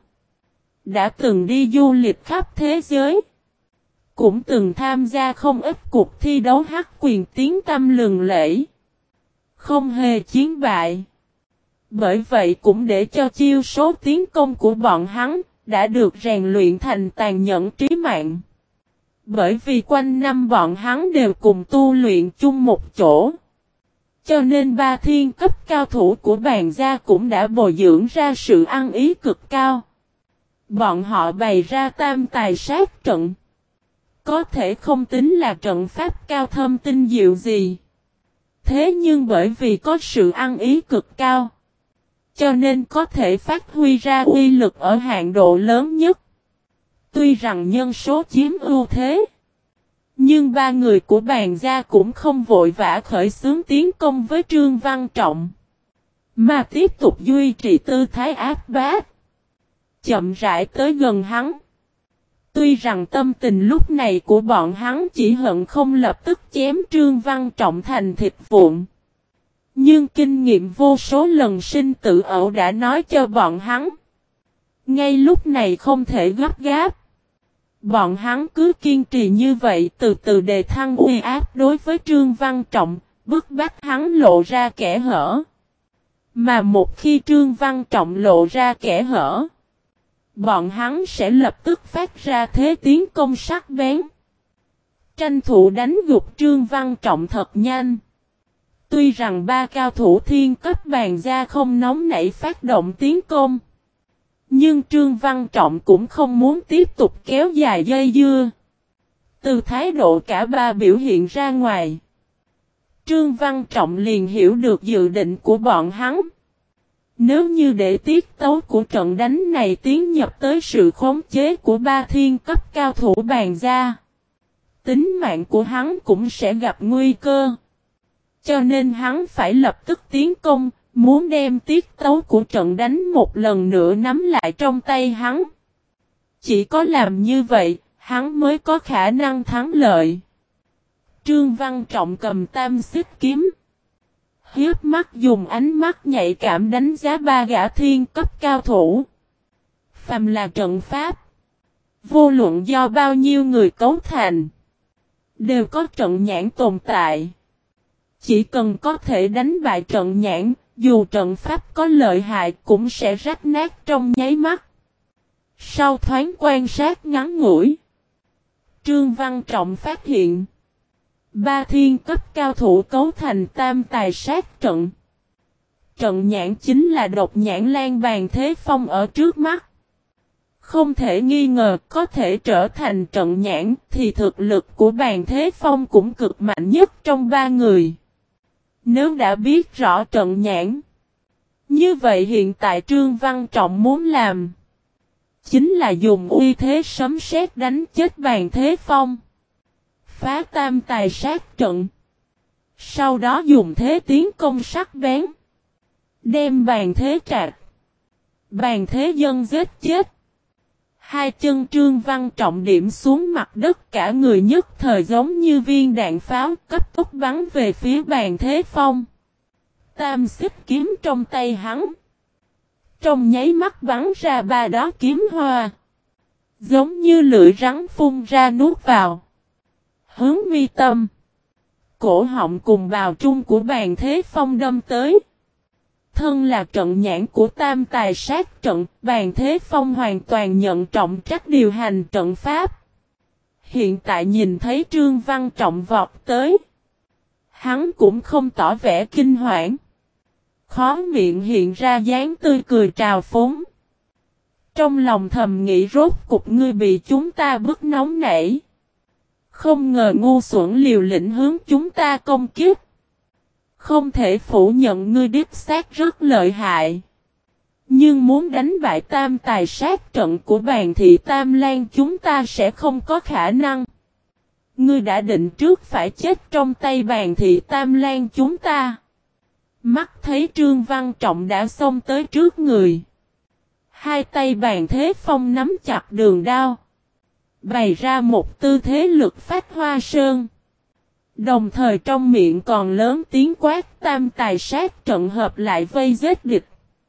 đã từng đi du lịch khắp thế giới. Cũng từng tham gia không ít cuộc thi đấu hắc quyền tiếng tăm lừng lẫy, không hề chiến bại. Bởi vậy cũng để cho chiêu số tiến công của bọn hắn đã được rèn luyện thành tàn nhẫn trí mạng. Bởi vì quanh năm bọn hắn đều cùng tu luyện chung một chỗ, cho nên ba thiên cấp cao thủ của bàn gia cũng đã bồi dưỡng ra sự ăn ý cực cao. Bọn họ bày ra tam tài sát trận, có thể không tính là trận pháp cao thâm tinh diệu gì. Thế nhưng bởi vì có sự ăn ý cực cao, cho nên có thể phát huy ra uy lực ở hạn độ lớn nhất. Tuy rằng nhân số chiếm ưu thế, nhưng ba người của bàn gia cũng không vội vã khởi xướng tiến công với Trương Văn Trọng, mà tiếp tục duy trì tư thái áp bách, chậm rãi tới gần hắn. Tuy rằng tâm tình lúc này của bọn hắn chỉ hận không lập tức chém Trương Văn Trọng thành thịt vụn. Nhưng kinh nghiệm vô số lần sinh tử ẩu đã nói cho bọn hắn. Ngay lúc này không thể gấp gáp. Bọn hắn cứ kiên trì như vậy từ từ đề thăng uy áp đối với Trương Văn Trọng, bức bách hắn lộ ra kẽ hở. Mà một khi Trương Văn Trọng lộ ra kẽ hở, bọn hắn sẽ lập tức phát ra thế tiến công sắc bén. Tranh thủ đánh gục Trương Văn Trọng thật nhanh. Tuy rằng ba cao thủ thiên cấp bàn gia không nóng nảy phát động tiến công. Nhưng Trương Văn Trọng cũng không muốn tiếp tục kéo dài dây dưa. Từ thái độ cả ba biểu hiện ra ngoài, Trương Văn Trọng liền hiểu được dự định của bọn hắn. Nếu như để tiết tấu của trận đánh này tiến nhập tới sự khống chế của ba thiên cấp cao thủ bàn gia, tính mạng của hắn cũng sẽ gặp nguy cơ. Cho nên hắn phải lập tức tiến công, muốn đem tiết tấu của trận đánh một lần nữa nắm lại trong tay hắn. Chỉ có làm như vậy, hắn mới có khả năng thắng lợi. Trương Văn Trọng cầm tam xích kiếm, hiếp mắt dùng ánh mắt nhạy cảm đánh giá ba gã thiên cấp cao thủ. Phàm là trận pháp, vô luận do bao nhiêu người cấu thành, đều có trận nhãn tồn tại. Chỉ cần có thể đánh bại trận nhãn, dù trận pháp có lợi hại cũng sẽ rách nát trong nháy mắt. Sau thoáng quan sát ngắn ngủi, Trương Văn Trọng phát hiện ba thiên cấp cao thủ cấu thành tam tài sát trận. Trận nhãn chính là độc nhãn Lan Bàn Thế Phong ở trước mắt. Không thể nghi ngờ có thể trở thành trận nhãn thì thực lực của Bàn Thế Phong cũng cực mạnh nhất trong ba người. Nếu đã biết rõ trận nhãn, như vậy hiện tại Trương Văn Trọng muốn làm chính là dùng uy thế sấm sét đánh chết Bàn Thế Phong, phá tam tài sát trận, sau đó dùng thế tiến công sắc bén, đem Bàn Thế Trạc, Bàn Thế Dân giết chết. Hai chân Trương Văn Trọng điểm xuống mặt đất, cả người nhất thời giống như viên đạn pháo cấp tốc bắn về phía Bàn Thế Phong. Tam xích kiếm trong tay hắn, trong nháy mắt bắn ra ba đó kiếm hoa, giống như lưỡi rắn phun ra nuốt vào, hướng mi tâm, cổ họng cùng bào trung của Bàn Thế Phong đâm tới. Thân là trận nhãn của tam tài sát trận, Bàn Thế Phong hoàn toàn nhận trọng trách điều hành trận pháp. Hiện tại nhìn thấy Trương Văn Trọng vọt tới, hắn cũng không tỏ vẻ kinh hoảng. Khó miệng hiện ra dáng tươi cười trào phúng. Trong lòng thầm nghĩ rốt cục ngươi bị chúng ta bức nóng nảy. Không ngờ ngu xuẩn liều lĩnh hướng chúng ta công kích. Không thể phủ nhận ngươi đích xác rất lợi hại. Nhưng muốn đánh bại tam tài sát trận của Bàn Thị Tam Lan chúng ta sẽ không có khả năng. Ngươi đã định trước phải chết trong tay Bàn Thị Tam Lan chúng ta. Mắt thấy Trương Văn Trọng đã xông tới trước người. Hai tay Bàn Thế Phong nắm chặt đường đao, bày ra một tư thế lực phát hoa sơn. Đồng thời trong miệng còn lớn tiếng quát tam tài sát trận hợp lại vây giết địch.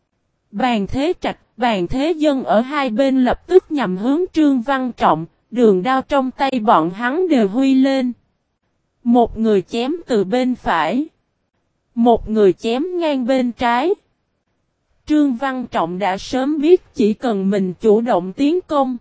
Bàn Thế Trạch, Bàn Thế Dân ở hai bên lập tức nhằm hướng Trương Văn Trọng, đường đao trong tay bọn hắn đều huy lên. Một người chém từ bên phải, một người chém ngang bên trái. Trương Văn Trọng đã sớm biết chỉ cần mình chủ động tiến công,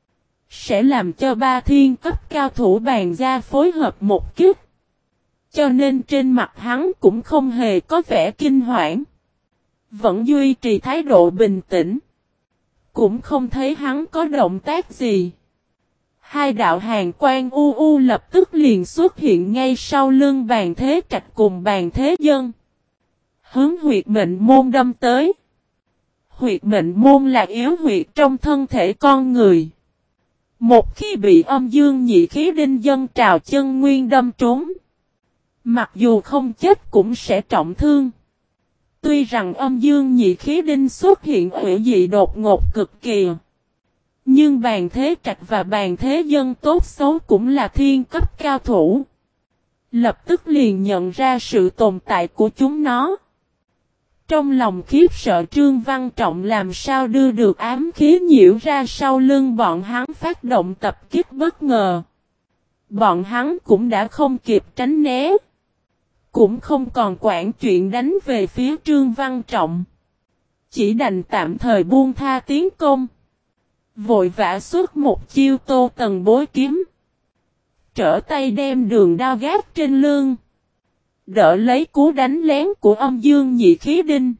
sẽ làm cho ba thiên cấp cao thủ bàn gia phối hợp một kích. Cho nên trên mặt hắn cũng không hề có vẻ kinh hoảng, vẫn duy trì thái độ bình tĩnh. Cũng không thấy hắn có động tác gì. Hai đạo hàn quang u u lập tức liền xuất hiện ngay sau lưng Bàn Thế Trạch cùng Bàn Thế Dân, hướng huyệt mệnh môn đâm tới. Huyệt mệnh môn là yếu huyệt trong thân thể con người. Một khi bị âm dương nhị khí đinh dân trào chân nguyên đâm trúng, mặc dù không chết cũng sẽ trọng thương. Tuy rằng âm dương nhị khí đinh xuất hiện hủy dị đột ngột cực kỳ, Nhưng Bàn Thế Trạch và Bàn Thế Dân tốt xấu cũng là thiên cấp cao thủ. Lập tức liền nhận ra sự tồn tại của chúng nó. Trong lòng khiếp sợ Trương Văn Trọng làm sao đưa được ám khí nhiễu ra sau lưng bọn hắn phát động tập kích bất ngờ. Bọn hắn cũng đã không kịp tránh né. Cũng không còn quản chuyện đánh về phía Trương Văn Trọng. Chỉ đành tạm thời buông tha tiến công. Vội vã xuất một chiêu Tô Tần bối kiếm. Trở tay đem đường đao gác trên lưng. Đỡ lấy cú đánh lén của âm dương nhị khí đinh.